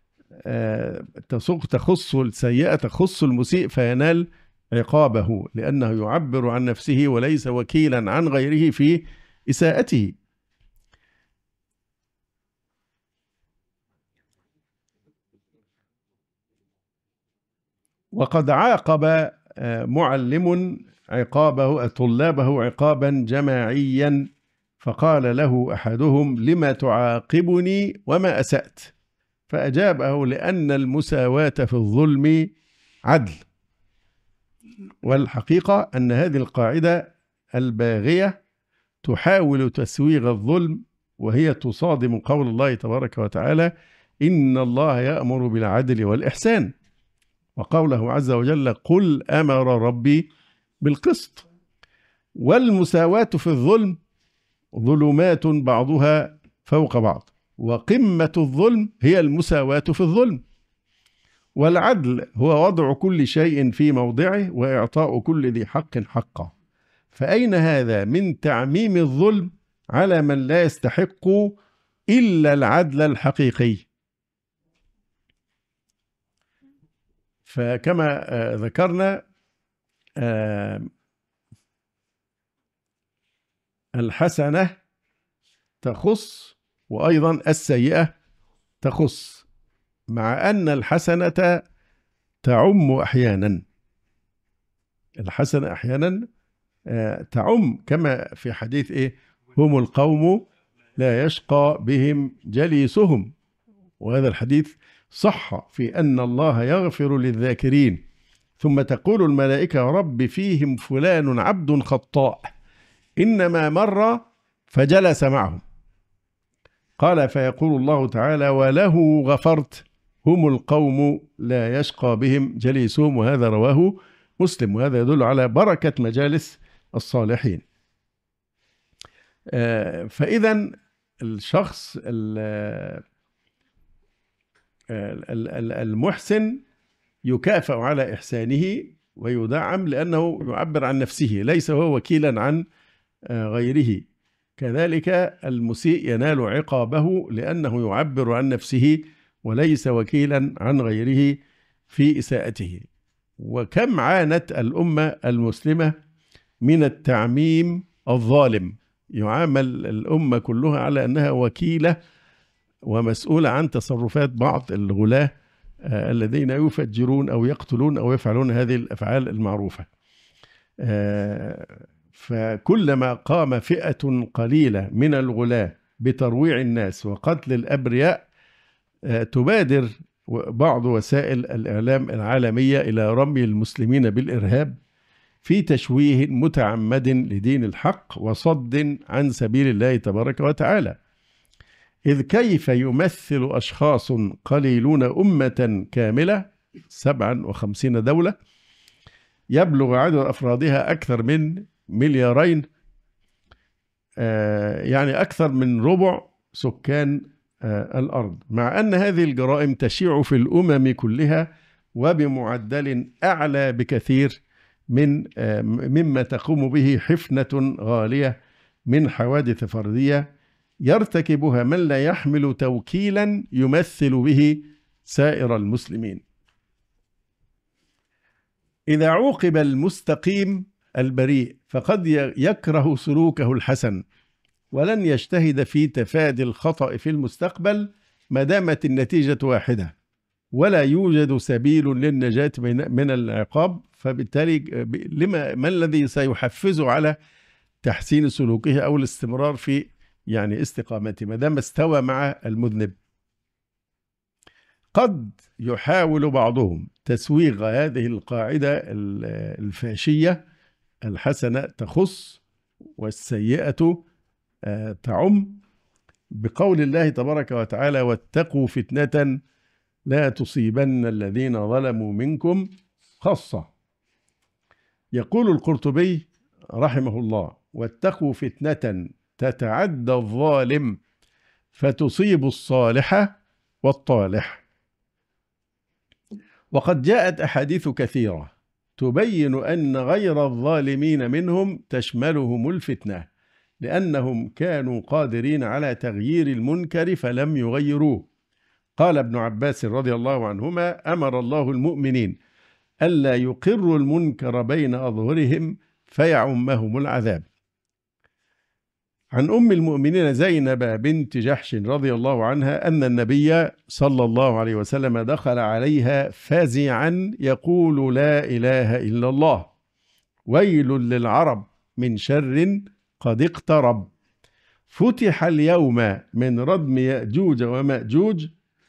تخص السيئة تخص المسيء فينال عقابه لأنه يعبر عن نفسه وليس وكيلا عن غيره في إساءته. وقد عاقب معلم طلابه عقابا جماعيا، فقال له أحدهم: لما تعاقبني وما أسأت؟ فأجابه: لأن المساواة في الظلم عدل. والحقيقة أن هذه القاعدة الباغية تحاول تسويغ الظلم، وهي تصادم قول الله تبارك وتعالى: إن الله يأمر بالعدل والإحسان، وقوله عز وجل: قل أمر ربي بالقسط. والمساواة في الظلم ظلمات بعضها فوق بعض، وقمة الظلم هي المساواة في الظلم. والعدل هو وضع كل شيء في موضعه وإعطاء كل ذي حق حقه. فأين هذا من تعميم الظلم على من لا يستحق إلا العدل الحقيقي؟ فكما ذكرنا الحسنة تخص وأيضا السيئة تخص، مع أن الحسنة تعم أحيانا. الحسنة أحيانا تعم، كما في حديث هم القوم لا يشقى بهم جليسهم. وهذا الحديث صح في أن الله يغفر للذاكرين، ثم تقول الملائكة رب فيهم فلان عبد خطاء إنما مر فجلس معهم. قال فيقول الله تعالى وله غفرت هم القوم لا يشقى بهم جليسهم. وهذا رواه مسلم، وهذا يدل على بركة مجالس الصالحين. فإذا الشخص المحسن يكافئ على إحسانه ويدعم لأنه يعبر عن نفسه، ليس هو وكيلا عن غيره. كذلك المسيء ينال عقابه لأنه يعبر عن نفسه وليس وكيلا عن غيره في إساءته. وكم عانت الأمة المسلمة من التعميم الظالم، يعامل الأمة كلها على أنها وكيلة ومسؤولة عن تصرفات بعض الغلاة الذين يفجرون أو يقتلون أو يفعلون هذه الأفعال المعروفة. فكلما قام فئة قليلة من الغلاة بترويع الناس وقتل الأبرياء تبادر بعض وسائل الإعلام العالمية إلى رمي المسلمين بالإرهاب في تشويه متعمد لدين الحق وصد عن سبيل الله تبارك وتعالى. إذ كيف يمثل أشخاص قليلون أمة كاملة 57 دولة يبلغ عدد أفرادها أكثر من 2 مليار، يعني أكثر من ربع سكان الأرض، مع أن هذه الجرائم تشيع في الأمم كلها وبمعدل أعلى بكثير مما تقوم به حفنة غالية من حوادث فردية يرتكبها من لا يحمل توكيلا يمثل به سائر المسلمين. إذا عوقب المستقيم البريء فقد يكره سلوكه الحسن ولن يجتهد في تفادي الخطأ في المستقبل ما دامت النتيجة واحدة ولا يوجد سبيل للنجاة من العقاب. فبالتالي ما الذي سيحفزه على تحسين سلوكه أو الاستمرار في استقامته ما دام استوى مع المذنب؟ قد يحاول بعضهم تسويغ هذه القاعدة الفاشية الحسنة تخص والسيئة تعم بقول الله تبارك وتعالى واتقوا فتنة لا تصيبن الذين ظلموا منكم خاصة. يقول القرطبي رحمه الله واتقوا فتنة تتعدى الظالم فتصيب الصالح والطالح. وقد جاءت أحاديث كثيرة تبين أن غير الظالمين منهم تشملهم الفتنة لأنهم كانوا قادرين على تغيير المنكر فلم يغيروه. قال ابن عباس رضي الله عنهما أمر الله المؤمنين ألا يقروا المنكر بين أظهرهم فيعمهم العذاب. عن أم المؤمنين زينب بنت جحش رضي الله عنها أن النبي صلى الله عليه وسلم دخل عليها فزعا يقول لا إله إلا الله ويل للعرب من شر قد اقترب فتح اليوم من ردم يأجوج ومأجوج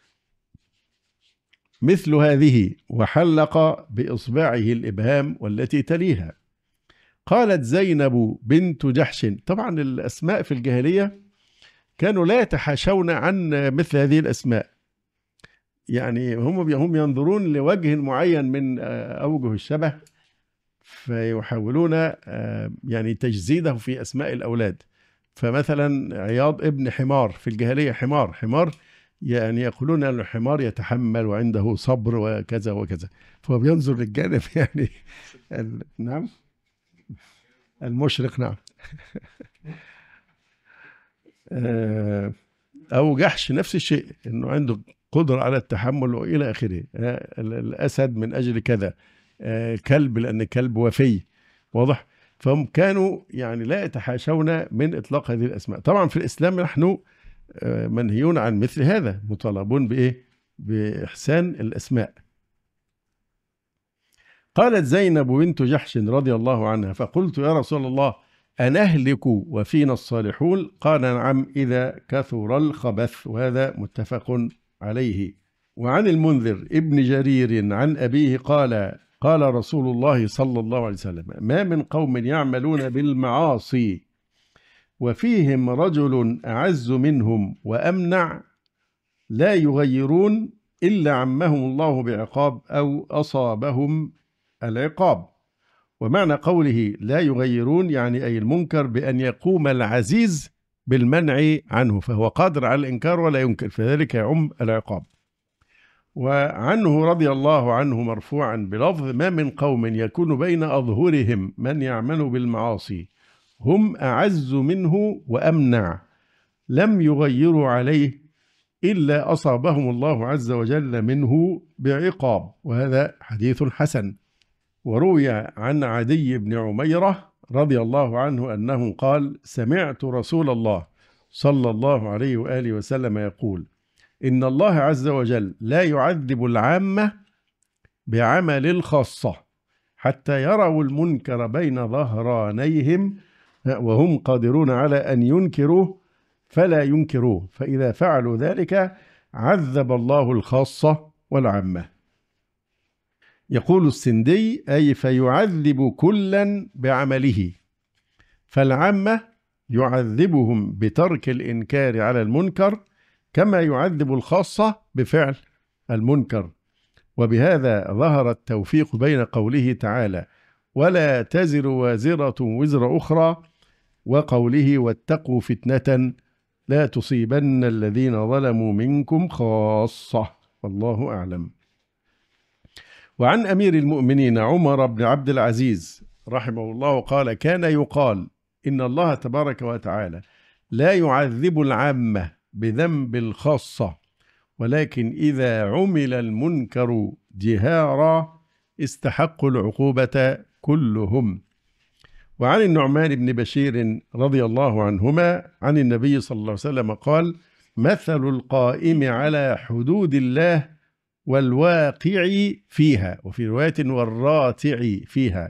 مثل هذه وحلق بإصبعه الإبهام والتي تليها. قالت زينب بنت جحش، طبعا الأسماء في الجاهلية كانوا لا يتحاشون عن مثل هذه الأسماء، هم ينظرون لوجه معين من أوجه الشبه فيحاولون يعني تجسيده في أسماء الأولاد. فمثلا عياض ابن حمار، في الجاهلية حمار يعني يقولون أن الحمار يتحمل وعنده صبر وكذا وكذا، فهو بينظر للجانب يعني نعم المشرق، نعم. أو جحش نفس الشيء، أنه عنده قدرة على التحمل وإلى آخره. الأسد من أجل كذا، كلب لأن كلب وفي، واضح. فهم كانوا يعني لا يتحاشون من إطلاق هذه الأسماء. طبعا في الإسلام نحن منهيون عن مثل هذا، مطالبون بإيه؟ بإحسان الأسماء. قالت زينب بنت جحش رضي الله عنها: فقلت يا رسول الله أنهلك وفينا الصالحون؟ قال نعم إذا كثر الخبث. وهذا متفق عليه. وعن المنذر ابن جرير عن أبيه قال: قال رسول الله صلى الله عليه وسلم: ما من قوم يعملون بالمعاصي وفيهم رجل أعز منهم وأمنع لا يغيرون إلا عمهم الله بعقاب أو أصابهم العقاب. ومعنى قوله لا يغيرون يعني أي المنكر، بأن يقوم العزيز بالمنع عنه، فهو قادر على الإنكار ولا ينكر، فذلك يعم العقاب. وعنه رضي الله عنه مرفوعا بلفظ: ما من قوم يكون بين أظهرهم من يعمل بالمعاصي هم أعز منه وأمنع لم يغيروا عليه إلا أصابهم الله عز وجل منه بعقاب. وهذا حديث حسن. وروي عن عدي بن عميرة رضي الله عنه أنه قال: سمعت رسول الله صلى الله عليه وآله وسلم يقول: إن الله عز وجل لا يعذب العامة بعمل الخاصة حتى يروا المنكر بين ظهرانيهم وهم قادرون على أن ينكروه فلا ينكروه، فإذا فعلوا ذلك عذب الله الخاصة والعامة. يقول السندي: أي فيعذب كلا بعمله، فالعامة يعذبهم بترك الإنكار على المنكر كما يعذب الخاصة بفعل المنكر. وبهذا ظهر التوفيق بين قوله تعالى: ولا تزر وازرة وزر أخرى، وقوله: واتقوا فتنة لا تصيبن الذين ظلموا منكم خاصة، والله أعلم. وعن أمير المؤمنين عمر بن عبد العزيز رحمه الله قال: كان يقال إن الله تبارك وتعالى لا يعذب العامة بذنب الخاصة، ولكن إذا عمل المنكر جهارا استحقوا العقوبة كلهم. وعن النعمان بن بشير رضي الله عنهما عن النبي صلى الله عليه وسلم قال: مثل القائم على حدود الله والواقع فيها، وفي رواية والراتع فيها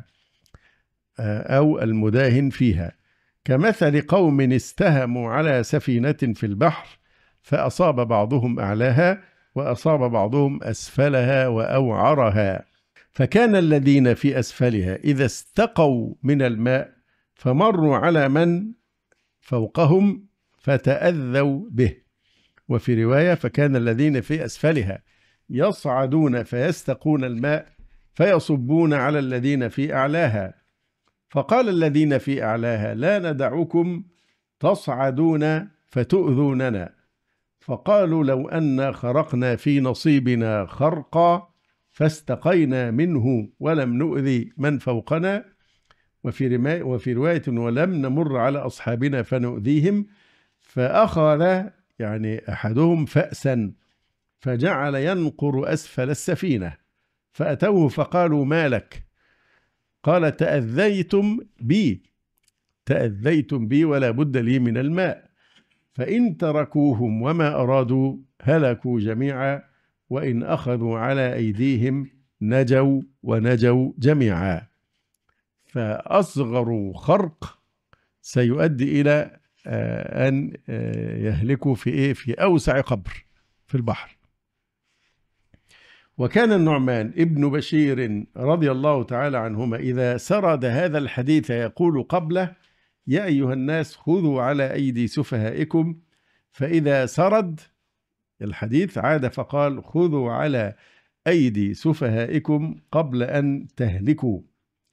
أو المداهن فيها، كمثل قوم استهموا على سفينة في البحر فأصاب بعضهم أعلاها وأصاب بعضهم أسفلها وأوعرها، فكان الذين في أسفلها إذا استقوا من الماء فمروا على من فوقهم فتأذوا به. وفي رواية: فكان الذين في أسفلها يصعدون فيستقون الماء فيصبون على الذين في أعلاها، فقال الذين في أعلاها: لا ندعكم تصعدون فتؤذوننا، فقالوا: لو أن خرقنا في نصيبنا خرقا فاستقينا منه ولم نؤذي من فوقنا. وفي رواية: ولم نمر على أصحابنا فنؤذيهم، فأخذ يعني أحدهم فأسا فجعل ينقر أسفل السفينة، فأتوه فقالوا: ما لك؟ قال: تأذيتم بي ولا بد لي من الماء، فإن تركوهم وما أرادوا هلكوا جميعا، وإن أخذوا على أيديهم نجوا ونجوا جميعا. فأصغر خرق سيؤدي إلى أن يهلكوا في أوسع قبر في البحر. وكان النعمان ابن بشير رضي الله تعالى عنهما إذا سرد هذا الحديث يقول قبله: يا أيها الناس خذوا على أيدي سفهائكم، فإذا سرد الحديث عاد فقال: خذوا على أيدي سفهائكم قبل أن تهلكوا.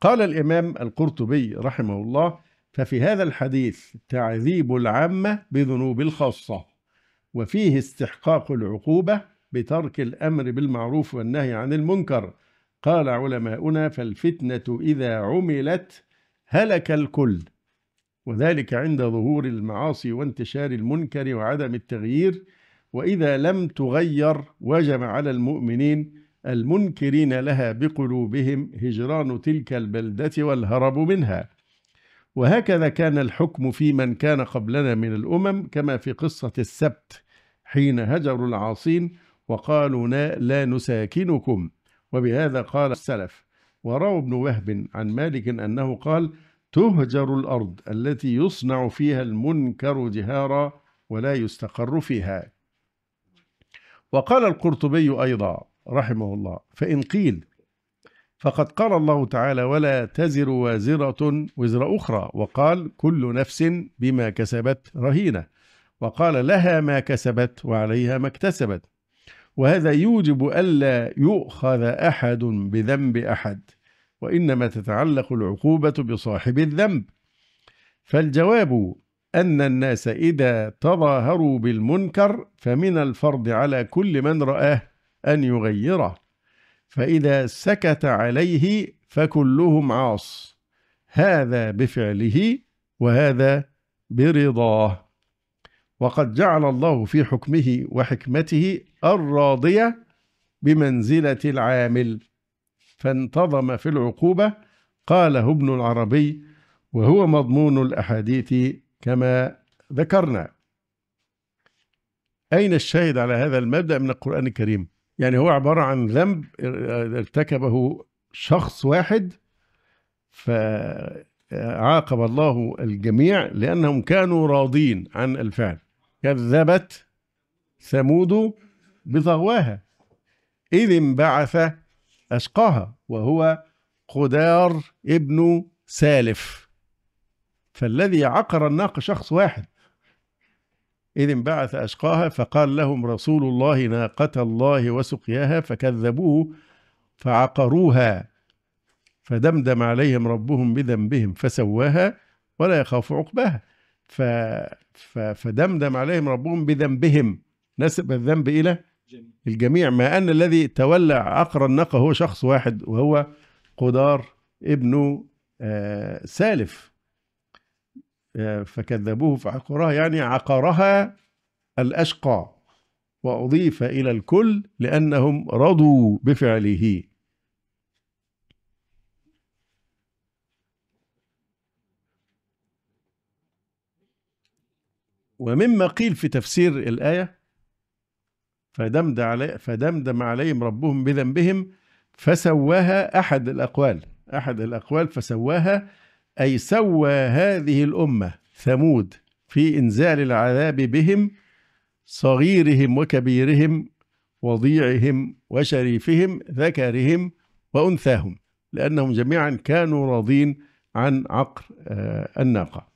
قال الإمام القرطبي رحمه الله: ففي هذا الحديث تعذيب العامة بذنوب الخاصة، وفيه استحقاق العقوبة بترك الأمر بالمعروف والنهي عن المنكر. قال علماؤنا: فالفتنة إذا عملت هلك الكل، وذلك عند ظهور المعاصي وانتشار المنكر وعدم التغيير، وإذا لم تغير وجب على المؤمنين المنكرين لها بقلوبهم هجران تلك البلدة والهرب منها. وهكذا كان الحكم في من كان قبلنا من الأمم، كما في قصة السبت حين هجروا العاصين وقالوا لا نساكنكم، وبهذا قال السلف. وروى ابن وهب عن مالك أنه قال: تهجر الأرض التي يصنع فيها المنكر جهارا ولا يستقر فيها. وقال القرطبي أيضا رحمه الله: فإن قيل فقد قال الله تعالى: ولا تزر وازرة وزر أخرى، وقال: كل نفس بما كسبت رهينة، وقال: لها ما كسبت وعليها ما اكتسبت، وهذا يوجب ألا يؤخذ أحد بذنب أحد، وإنما تتعلق العقوبة بصاحب الذنب. فالجواب أن الناس إذا تظاهروا بالمنكر فمن الفرض على كل من رآه أن يغيره، فإذا سكت عليه فكلهم عاص، هذا بفعله وهذا برضاه. وقد جعل الله في حكمه وحكمته الراضية بمنزلة العامل، فانتظم في العقوبة. قاله ابن العربي، وهو مضمون الأحاديث كما ذكرنا. أين الشاهد على هذا المبدأ من القرآن الكريم؟ يعني هو عبارة عن ذنب ارتكبه شخص واحد، فعاقب الله الجميع لأنهم كانوا راضين عن الفعل. كذبت ثمود بطغواها إذ انبعث أشقاها، وهو قدار ابن سالف، فالذي عقر الناقة شخص واحد. إذ انبعث أشقاها فقال لهم رسول الله ناقة الله وسقياها فكذبوه فعقروها فدمدم عليهم ربهم بذنبهم فسواها ولا يخاف عقباها. فدمدم عليهم ربهم بذنبهم، نسب الذنب إلى الجميع، ما أن الذي تولى عقر الناقة هو شخص واحد وهو قدار ابن سالف. فكذبوه فعقروها، يعني عقرها الأشقى، وأضيف إلى الكل لأنهم رضوا بفعله. ومما قيل في تفسير الآية: فدمدم عليهم ربهم بذنبهم فسواها، أحد الأقوال فسواها، أي سوى هذه الأمة ثمود في إنزال العذاب بهم، صغيرهم وكبيرهم، وضيعهم وشريفهم، ذكرهم وأنثاهم، لأنهم جميعا كانوا راضين عن عقر الناقة.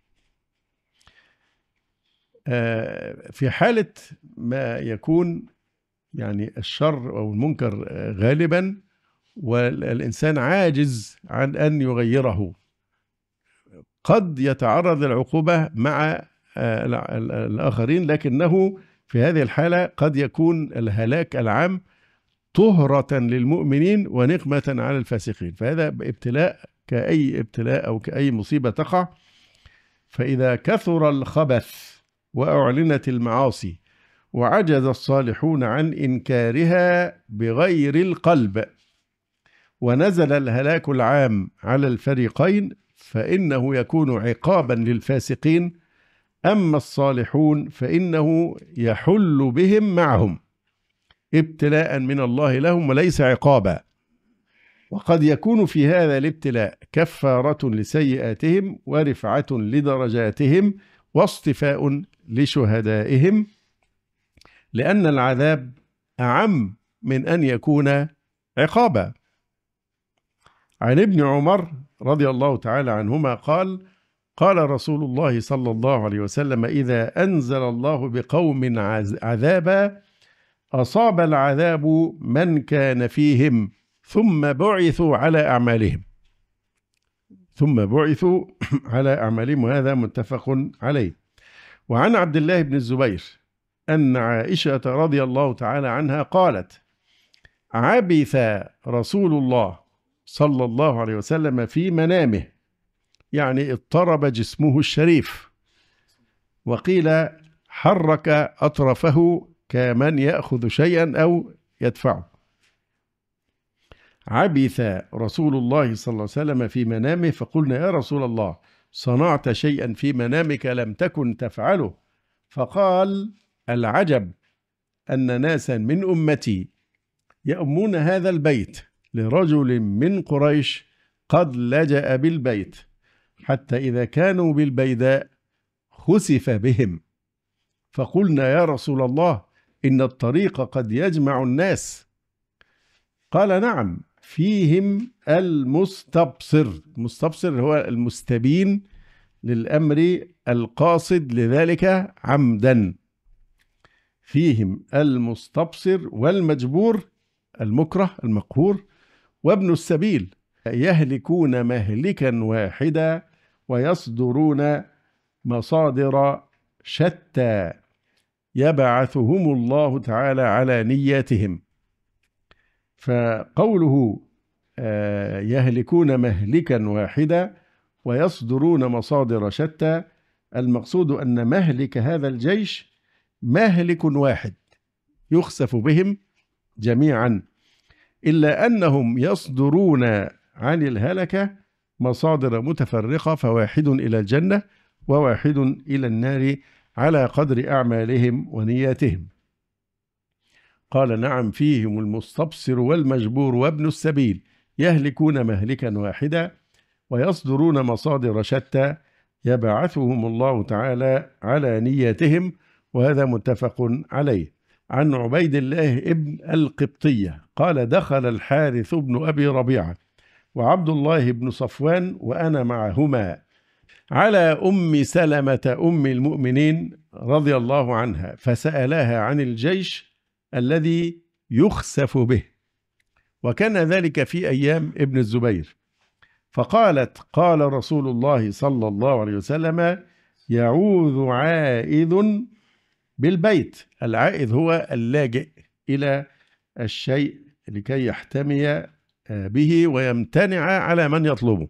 في حالة ما يكون يعني الشر أو المنكر غالبا والإنسان عاجز عن أن يغيره، قد يتعرض للعقوبة مع الآخرين، لكنه في هذه الحالة قد يكون الهلاك العام طهرة للمؤمنين ونقمة على الفاسقين. فهذا ابتلاء كأي ابتلاء أو كأي مصيبة تقع. فإذا كثر الخبث وأعلنت المعاصي وعجز الصالحون عن إنكارها بغير القلب ونزل الهلاك العام على الفريقين، فإنه يكون عقابا للفاسقين. أما الصالحون فإنه يحل بهم معهم ابتلاء من الله لهم وليس عقابا. وقد يكون في هذا الابتلاء كفارة لسيئاتهم ورفعة لدرجاتهم واصطفاء لشهدائهم، لأن العذاب أعم من أن يكون عقابا. عن ابن عمر رضي الله تعالى عنهما قال: قال رسول الله صلى الله عليه وسلم: إذا أنزل الله بقوم عذابا أصاب العذاب من كان فيهم ثم بعثوا على أعمالهم. ثم بعثوا على أعمالهم، وهذا متفق عليه. وعن عبد الله بن الزبير أن عائشة رضي الله تعالى عنها قالت: عبث رسول الله صلى الله عليه وسلم في منامه، يعني اضطرب جسمه الشريف، وقيل حرك أطرفه كمن يأخذ شيئا أو يدفعه. عبث رسول الله صلى الله عليه وسلم في منامه، فقلنا: يا رسول الله، صنعت شيئا في منامك لم تكن تفعله؟ فقال: العجب أن ناسا من أمتي يأمون هذا البيت لرجل من قريش قد لجأ بالبيت، حتى إذا كانوا بالبيداء خسف بهم، فقلنا: يا رسول الله، إن الطريق قد يجمع الناس. قال: نعم، فيهم المستبصر. المستبصر هو المستبين للأمر القاصد لذلك عمدا. فيهم المستبصر والمجبور المكره المقهور وابن السبيل، يهلكون مهلكا واحدا ويصدرون مصادر شتى يبعثهم الله تعالى على نياتهم. فقوله يهلكون مهلكا واحدا ويصدرون مصادر شتى، المقصود أن مهلك هذا الجيش مهلك واحد يخسف بهم جميعا، إلا أنهم يصدرون عن الهلكة مصادر متفرقة، فواحد إلى الجنة وواحد إلى النار على قدر أعمالهم ونياتهم. قال: نعم، فيهم المستبصر والمجبور وابن السبيل، يهلكون مهلكا واحدا ويصدرون مصادر شتى يبعثهم الله تعالى على نياتهم، وهذا متفق عليه. عن عبيد الله ابن القبطية قال: دخل الحارث بن أبي ربيعة وعبد الله بن صفوان وأنا معهما على أم سلمة أم المؤمنين رضي الله عنها، فسألها عن الجيش الذي يخسف به، وكان ذلك في أيام ابن الزبير، فقالت: قال رسول الله صلى الله عليه وسلم: يعوذ عائذ بالبيت. العائذ هو اللاجئ إلى الشيء لكي يحتمي به ويمتنع على من يطلبه.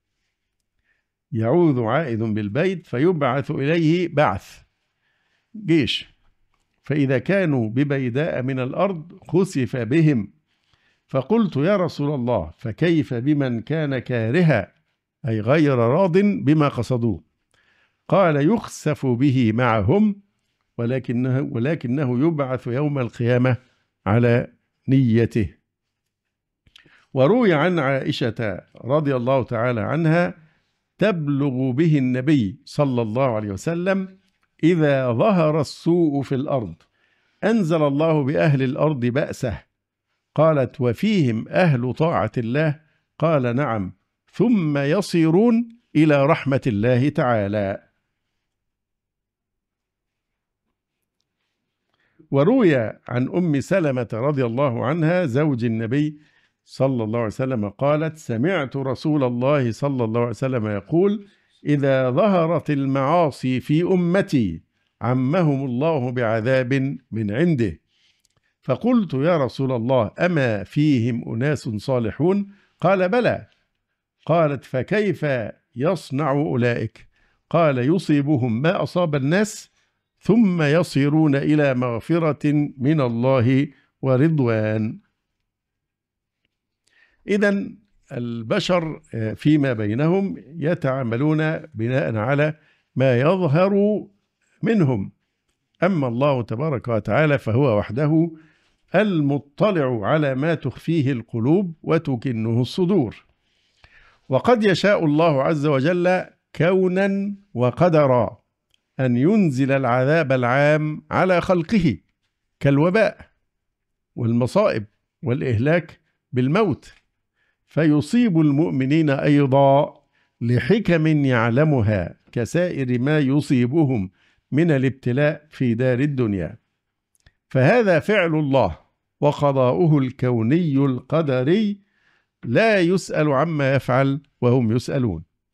يعوذ عائذ بالبيت فيبعث إليه بعث جيش، فإذا كانوا ببيداء من الأرض خسف بهم. فقلت: يا رسول الله، فكيف بمن كان كارها، أي غير راض بما قصدوه؟ قال: يخسف به معهم، ولكنه يبعث يوم القيامة على نيته. وروي عن عائشة رضي الله تعالى عنها: تبلغ به النبي صلى الله عليه وسلم إذا ظهر السوء في الأرض أنزل الله بأهل الأرض بأسه. قالت: وفيهم أهل طاعة الله؟ قال: نعم، ثم يصيرون إلى رحمة الله تعالى. وروي عن أم سلمة رضي الله عنها زوج النبي صلى الله عليه وسلم قالت: سمعت رسول الله صلى الله عليه وسلم يقول: إذا ظهرت المعاصي في أمتي عمهم الله بعذاب من عنده. فقلت: يا رسول الله، أما فيهم أناس صالحون؟ قال: بلى. قالت: فكيف يصنع أولئك؟ قال: يصيبهم ما أصاب الناس ثم يصيرون إلى مغفرة من الله ورضوان. إذن البشر فيما بينهم يتعاملون بناء على ما يظهر منهم، أما الله تبارك وتعالى فهو وحده المطلع على ما تخفيه القلوب وتكنه الصدور. وقد يشاء الله عز وجل كونا وقدرا أن ينزل العذاب العام على خلقه كالوباء والمصائب والإهلاك بالموت، فيصيب المؤمنين أيضا لحكم يعلمها كسائر ما يصيبهم من الابتلاء في دار الدنيا. فهذا فعل الله وقضاؤه الكوني القدري، لا يسأل عما يفعل وهم يسألون.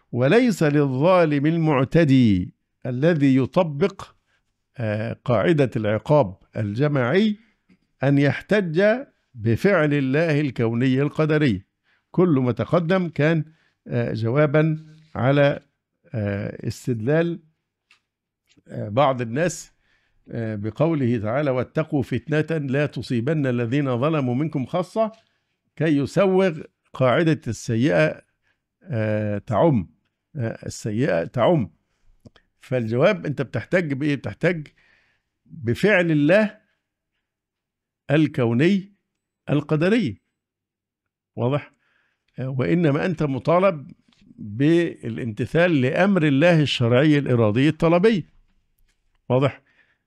وليس للظالم المعتدي الذي يطبق قاعدة العقاب الجماعي أن يحتج بفعل الله الكوني القدري. كل ما تقدم كان جوابا على استدلال بعض الناس بقوله تعالى: واتقوا فتنة لا تصيبن الذين ظلموا منكم خاصة، كي يسوغ قاعدة السيئة تعم، السيئة تعم. فالجواب أنت بتحتج بإيه؟ بتحتج بفعل الله الكوني القدري، واضح؟ وإنما أنت مطالب بالامتثال لأمر الله الشرعي الإرادي الطلبي، واضح؟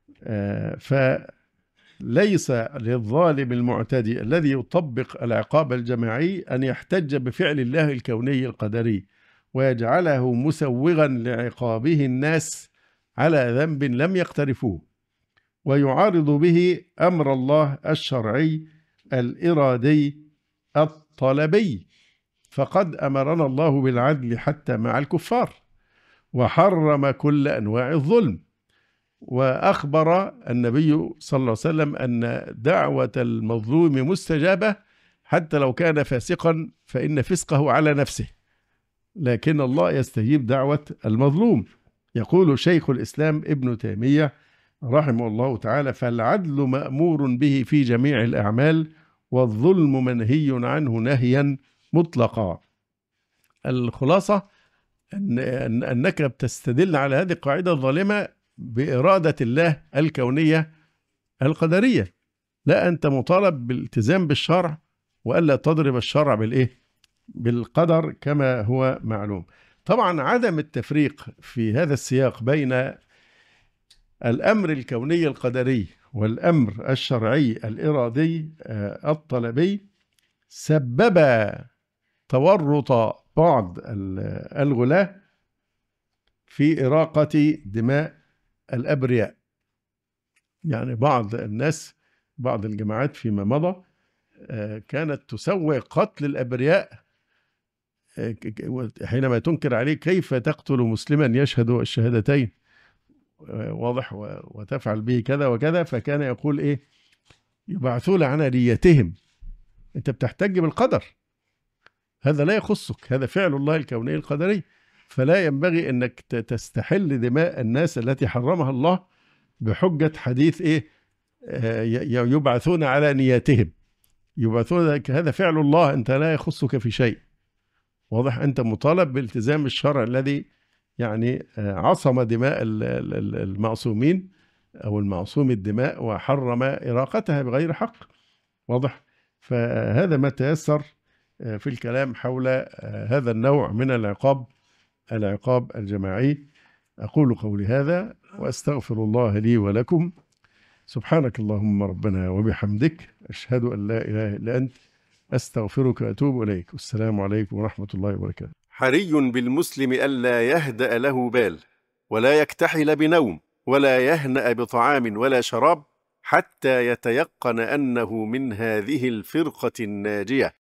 فليس للظالم المعتدي الذي يطبق العقاب الجماعي أن يحتج بفعل الله الكوني القدري ويجعله مسوغا لعقابه الناس على ذنب لم يقترفوه، ويعارض به أمر الله الشرعي الإرادي الطلبي. فقد أمرنا الله بالعدل حتى مع الكفار، وحرم كل أنواع الظلم، وأخبر النبي صلى الله عليه وسلم أن دعوة المظلوم مستجابة حتى لو كان فاسقا، فإن فسقه على نفسه، لكن الله يستجيب دعوة المظلوم. يقول شيخ الإسلام ابن تيمية رحمه الله تعالى: فالعدل مأمور به في جميع الأعمال، والظلم منهي عنه نهيا مطلقا. الخلاصة أنك بتستدل على هذه القاعدة الظالمة بإرادة الله الكونية القدرية، لا أنت مطالب بالالتزام بالشرع وألا تضرب الشرع بالإيه؟ بالقدر كما هو معلوم. طبعا عدم التفريق في هذا السياق بين الأمر الكوني القدري والأمر الشرعي الإرادي الطلبي سبب تورط بعض الغلاة في إراقة دماء الأبرياء. يعني بعض الناس، بعض الجماعات فيما مضى كانت تسوي قتل الأبرياء حينما تنكر عليه كيف تقتل مسلما يشهد الشهادتين، واضح، وتفعل به كذا وكذا، فكان يقول إيه؟ يبعثون على نيتهم. أنت بتحتج بالقدر، هذا لا يخصك، هذا فعل الله الكوني القدري، فلا ينبغي أنك تستحل دماء الناس التي حرمها الله بحجة حديث إيه؟ يبعثون على نياتهم، يبعثون، هذا فعل الله، أنت لا يخصك في شيء، واضح؟ أنت مطالب بالتزام الشرع الذي يعني عصم دماء المعصومين أو المعصوم الدماء وحرم إراقتها بغير حق، واضح؟ فهذا ما تيسر في الكلام حول هذا النوع من العقاب الجماعي. أقول قولي هذا وأستغفر الله لي ولكم. سبحانك اللهم ربنا وبحمدك، أشهد أن لا إله إلا أنت، أستغفرك وأتوب إليك. والسلام عليكم ورحمة الله وبركاته. حري بالمسلم ألا يهدأ له بال، ولا يكتحل بنوم، ولا يهنأ بطعام ولا شراب، حتى يتيقن أنه من هذه الفرقة الناجية.